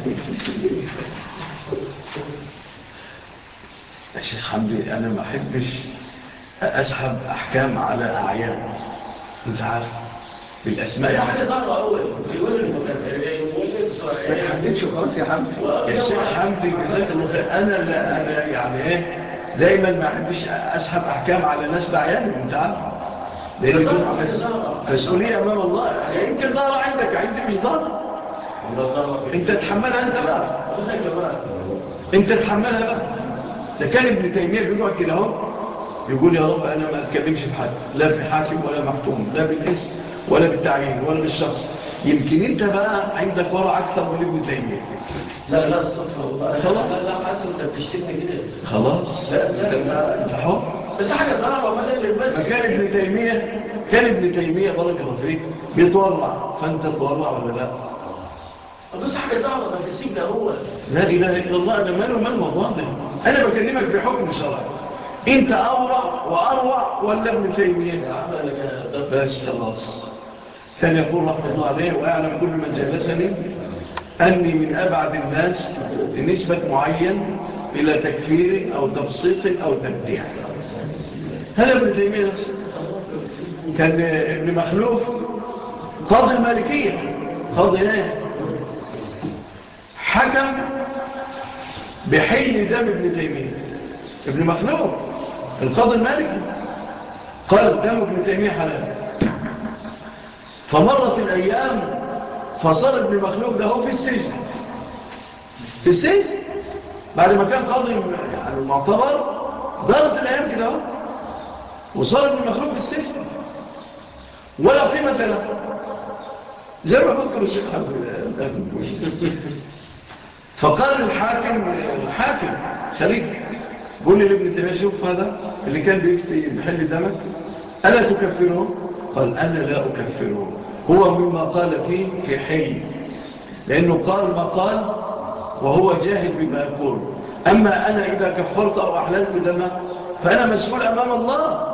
الشيخ حمدي أنا ما أحبش أسحب أحكام على أعيان، أنت عارف بالأسماء.
يا حاجة ضعرة أول يقول
ما تحددش خلاص يا حمدي. يا شيخ حمدي جزاك الله خير. أنا لا أنا يعني إيه دايما ما أحبش أسحب أحكام على ناس بعيانهم، أنت عارف، لأن دول مسؤولية أمام الله. يعني يمكن ضعرة عندك، عندي مش ضعرة، أنت تحملها أنت بقى، أنت تحملها بقى. ده كان ابن تيمية بيقعد كده اهو يقول يا رب أنا ما أتكلمش في حد، لا في حاكم ولا محكوم، لا بالاسم ولا بالتعيين ولا بالشخص. يمكن أنت بقى عندك ورع أكثر من ابن تيمية.
لا لا استغفر الله.
خلاص
لا لا حاسس أنت بتشتمني كده.
خلاص
لا لا
أنت حر.
بس حاجة ضرر وما
ما كان ابن تيمية كان ابن تيمية بارك الله فيك بيتورع، فأنت تتورع ولا لا؟
بس حاجة ضرر ده في السجن هو.
لا إله إلا الله. أنا ماله مال الموضوع ده، أنا بكلمك بحكم شرعي. أنت أورع وأروع ولا ابن تيمية؟ بس خلاص. كان يقول رحمه الله عليه وأعلم كل من جلسني أني من أبعد الناس لنسبة معين إلى تكفير أو تبسيط أو تبديع. هذا ابن تيمية نفسه. كان ابن مخلوف قاضي المالكية، قاضي ايه؟ حكم بحل دم ابن تيمية. ابن مخلوف القاضي المالكي قال دم ابن تيمية حلال. فمرت الأيام فصار ابن مخلوف ده هو في السجن، في السجن بعد ما كان قاضي يعني معتبر. دارت الأيام كده هو وصار ابن مخلوف في السجن ولا قيمة له، زي ما بذكر الشيخ حمد. فقال الحاكم الحاكم خليفة قول لي لابن تيمية شوف هذا اللي كان بيفتي بحل دمك ألا تكفره؟ قال أنا لا أكفره، هو مما قال فيه في حل، لأنه قال ما قال وهو جاهل بما يقول. أما أنا إذا كفرت أو أحللت دمه فأنا مسؤول أمام الله.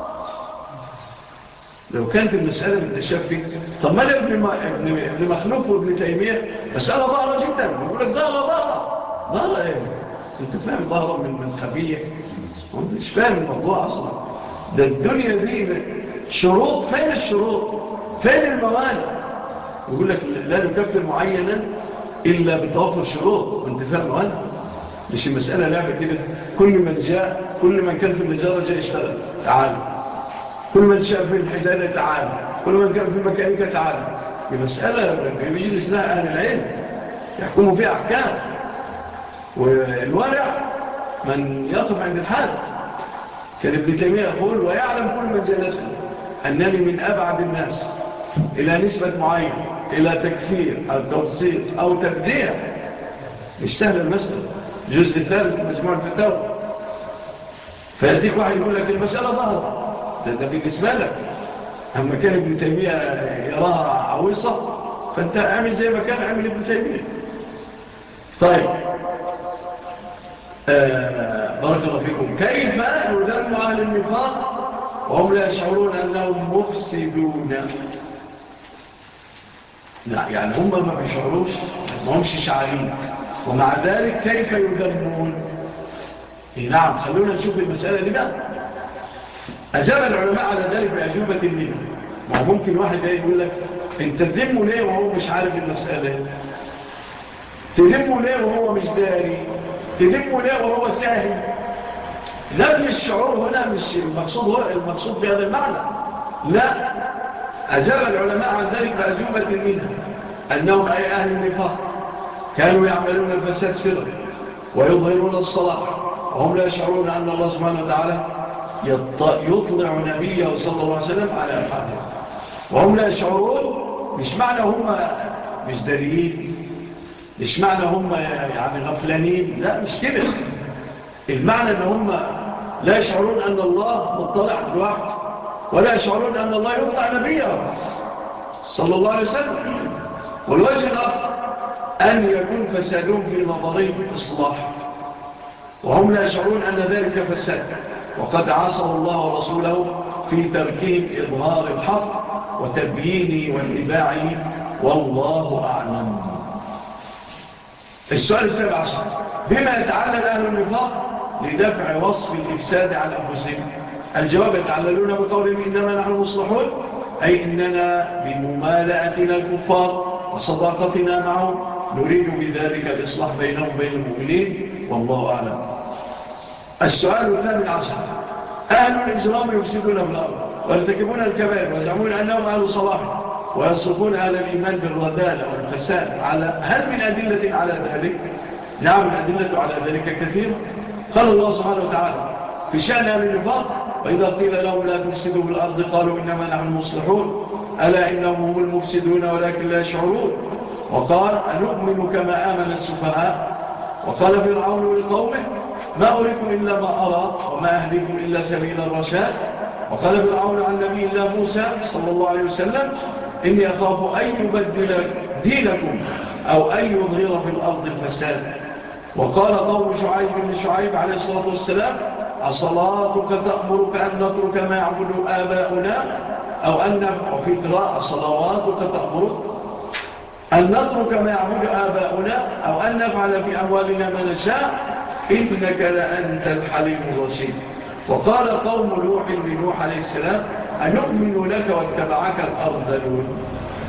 لو كانت المسألة بالتشفي طب ما لي ابن, ابن, ابن مخلوف وابن تيمية مسألة ظاهرة جدا. يقول لك ظاهرة ظاهرة ظاهرة ايه؟ انت فاهم ظاهرة من من خفية؟ وانت مش فاهم الموضوع أصلا. ده الدنيا دي شروط، فين الشروط؟ فين الموانع؟ يقول لك لا نكفر معينا إلا بتوفر شروط. وانت فاهم موانع؟ مش المسألة لعبة كده. كل من جاء كل من كان في النجارة جاء اشتغل تعالوا، كل من شاء في الحدادة تعالى، كل من كان في الميكانيكا تعالى. دي مسألة بيجلس لها أهل العلم يحكموا فيها أحكام. والورع من يقف عند الحد. كان ابن تيمية يقول ويعلم كل من جلسني أنني من أبعد الناس إلى نسبة معين إلى تكفير أو تبسيط أو تبديع. مش سهل المسألة. الجزء الثالث من مجموع الفتاوى. فيأتيك واحد يقول لك المسألة ظهر ده, ده بالنسبة لك. أما كان ابن تيمية يراها عويصة فأنت اعمل زي ما كان عمل ابن تيمية. طيب آه بارك الله فيكم. كيف يذم أهل النفاق وهم لا يشعرون أنهم مفسدون؟ لا يعني هم ما بيشعروش، ما همش شعارين. ومع ذلك كيف يذمون؟ نعم، خلونا نشوف المسألة دي بقى. أجاب العلماء على ذلك بأجوبة منه. وممكن واحد يقول لك انت تذمه ليه وهو مش عارف المسألة؟ تذمه ليه وهو مش داري؟ تذمه ليه وهو ساهل؟ نفي الشعور هنا مش المقصود، المقصود بهذا المعنى. لا، أجاب العلماء عن ذلك بأجوبة منها أنهم أي أهل النفاق كانوا يعملون الفساد سرا ويظهرون الصلاح وهم لا يشعرون أن الله سبحانه وتعالى يطلع نبيه صلى الله عليه وسلم على أفعاله، وهم لا يشعرون. مش معنى هم مش دليل، مش معنى هم يعني غفلانين، لا مش كده. المعنى أن هم لا يشعرون أن الله مطلع الوقت، ولا يشعرون أن الله يطلع نبيه صلى الله عليه وسلم. والوجه الآخر أن يكون فسادهم في نظرهم إصلاح، وهم لا يشعرون أن ذلك فساد، وقد عصوا الله ورسوله في تركهم إظهار الحق وتبيينه واتباعه، والله أعلم. السؤال السابع عشر: بما يتعلل أهل النفاق لدفع وصف الإفساد عن أنفسهم؟ الجواب: يتعللون بقولهم إنما نحن مصلحون، أي إننا بممالأتنا الكفار وصداقتنا معهم نريد بذلك الإصلاح بينهم وبين المؤمنين، والله أعلم. السؤال الثامن عشر: أهل الإجرام يفسدون في الأرض ويرتكبون الكبائر ويزعمون أنهم أهل صلاح ويصفون أهل الإيمان بالرذالة والفساد، على هل من أدلة على ذلك؟ نعم، الأدلة على ذلك كثيرة. قال الله سبحانه وتعالى في شأن أهل النفاق: وإذا قيل لهم لا تفسدوا في الأرض قالوا إنما نحن مصلحون ألا إنهم هم المفسدون ولكن لا يشعرون. وقال: أنؤمن كما آمن السفهاء. وقال فرعون لقومه: ما أريكم إلا ما أرى وما أهديكم إلا سبيل الرشاد. وقال فرعون عن نبي الله موسى صلى الله عليه وسلم: إني أخاف أن يبدل دينكم أو أن يظهر في الأرض الفساد. وقال قوم شعيب بن شعيب عليه الصلاة والسلام: أصلاتك تأمرك أن نترك ما يعبد آباؤنا أو أن وفي قراءة صلواتك تأمرك أن نترك ما يعبد آباؤنا أو أن نفعل في أموالنا ما نشاء إنك لأنت الحليم الرشيد. وقال قوم نوح لنوح عليه السلام: أنؤمن لك واتبعك الأرذلون.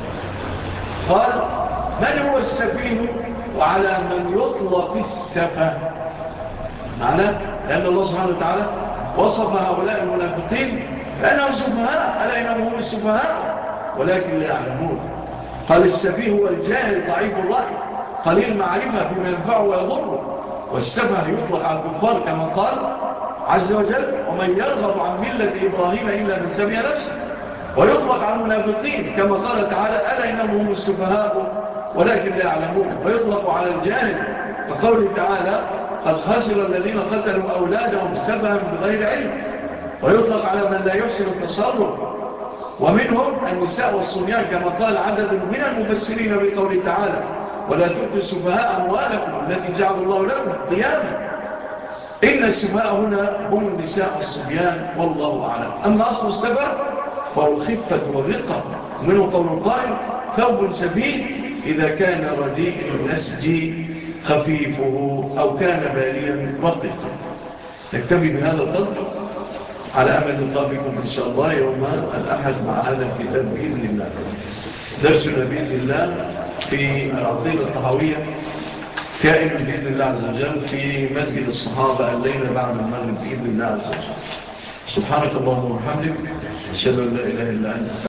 قال: من هو السفيه وعلى من يطلق السفه؟ معنى لأن الله سبحانه وتعالى وصف هؤلاء المنافقين بأنهم سفهاء، ألا إنهم هم السفهاء ولكن لا يعلمون. قال: السفيه هو الجاهل ضعيف الرأي قليل معرفة فيما ينفعه ويضره. والسفه يطلق على الكفار كما قال عز وجل: ومن يرغب عن ملة إبراهيم إلا من سفه نفسه. ويطلق على المنافقين كما قال تعالى: ألا إنهم هم السفهاء ولكن لا يعلمون. ويطلق على الجاهل وقوله تعالى: قد خسر الذين قتلوا أولادهم سفها بغير علم. ويطلق على من لا يحسن التصرف، ومنهم النساء والصبيان كما قال عدد من المفسرين بقوله تعالى: ولا تؤتوا السفهاء أموالكم التي جعل الله لكم قياما. إن السفهاء هنا هم النساء والصبيان، والله أعلم. أما أصل السفه فهو الخفة والرقة، ومنه قول القائل: ثوب سفيه إذا كان رديء النسج خفيفه أو كان باليا رقيقا. نكتفي بهذا القدر على أمل لقاءكم إن شاء الله يوم الأحد مع هذا الكتاب بإذن الله. درسنا بإذن الله في العقيدة الطحاوية كائن بإذن الله عز وجل في مسجد الصحابة الليلة بعد المغرب بإذن الله عز وجل. سبحانك اللهم وبحمدك، أشهد أن لا إله إلا أنت.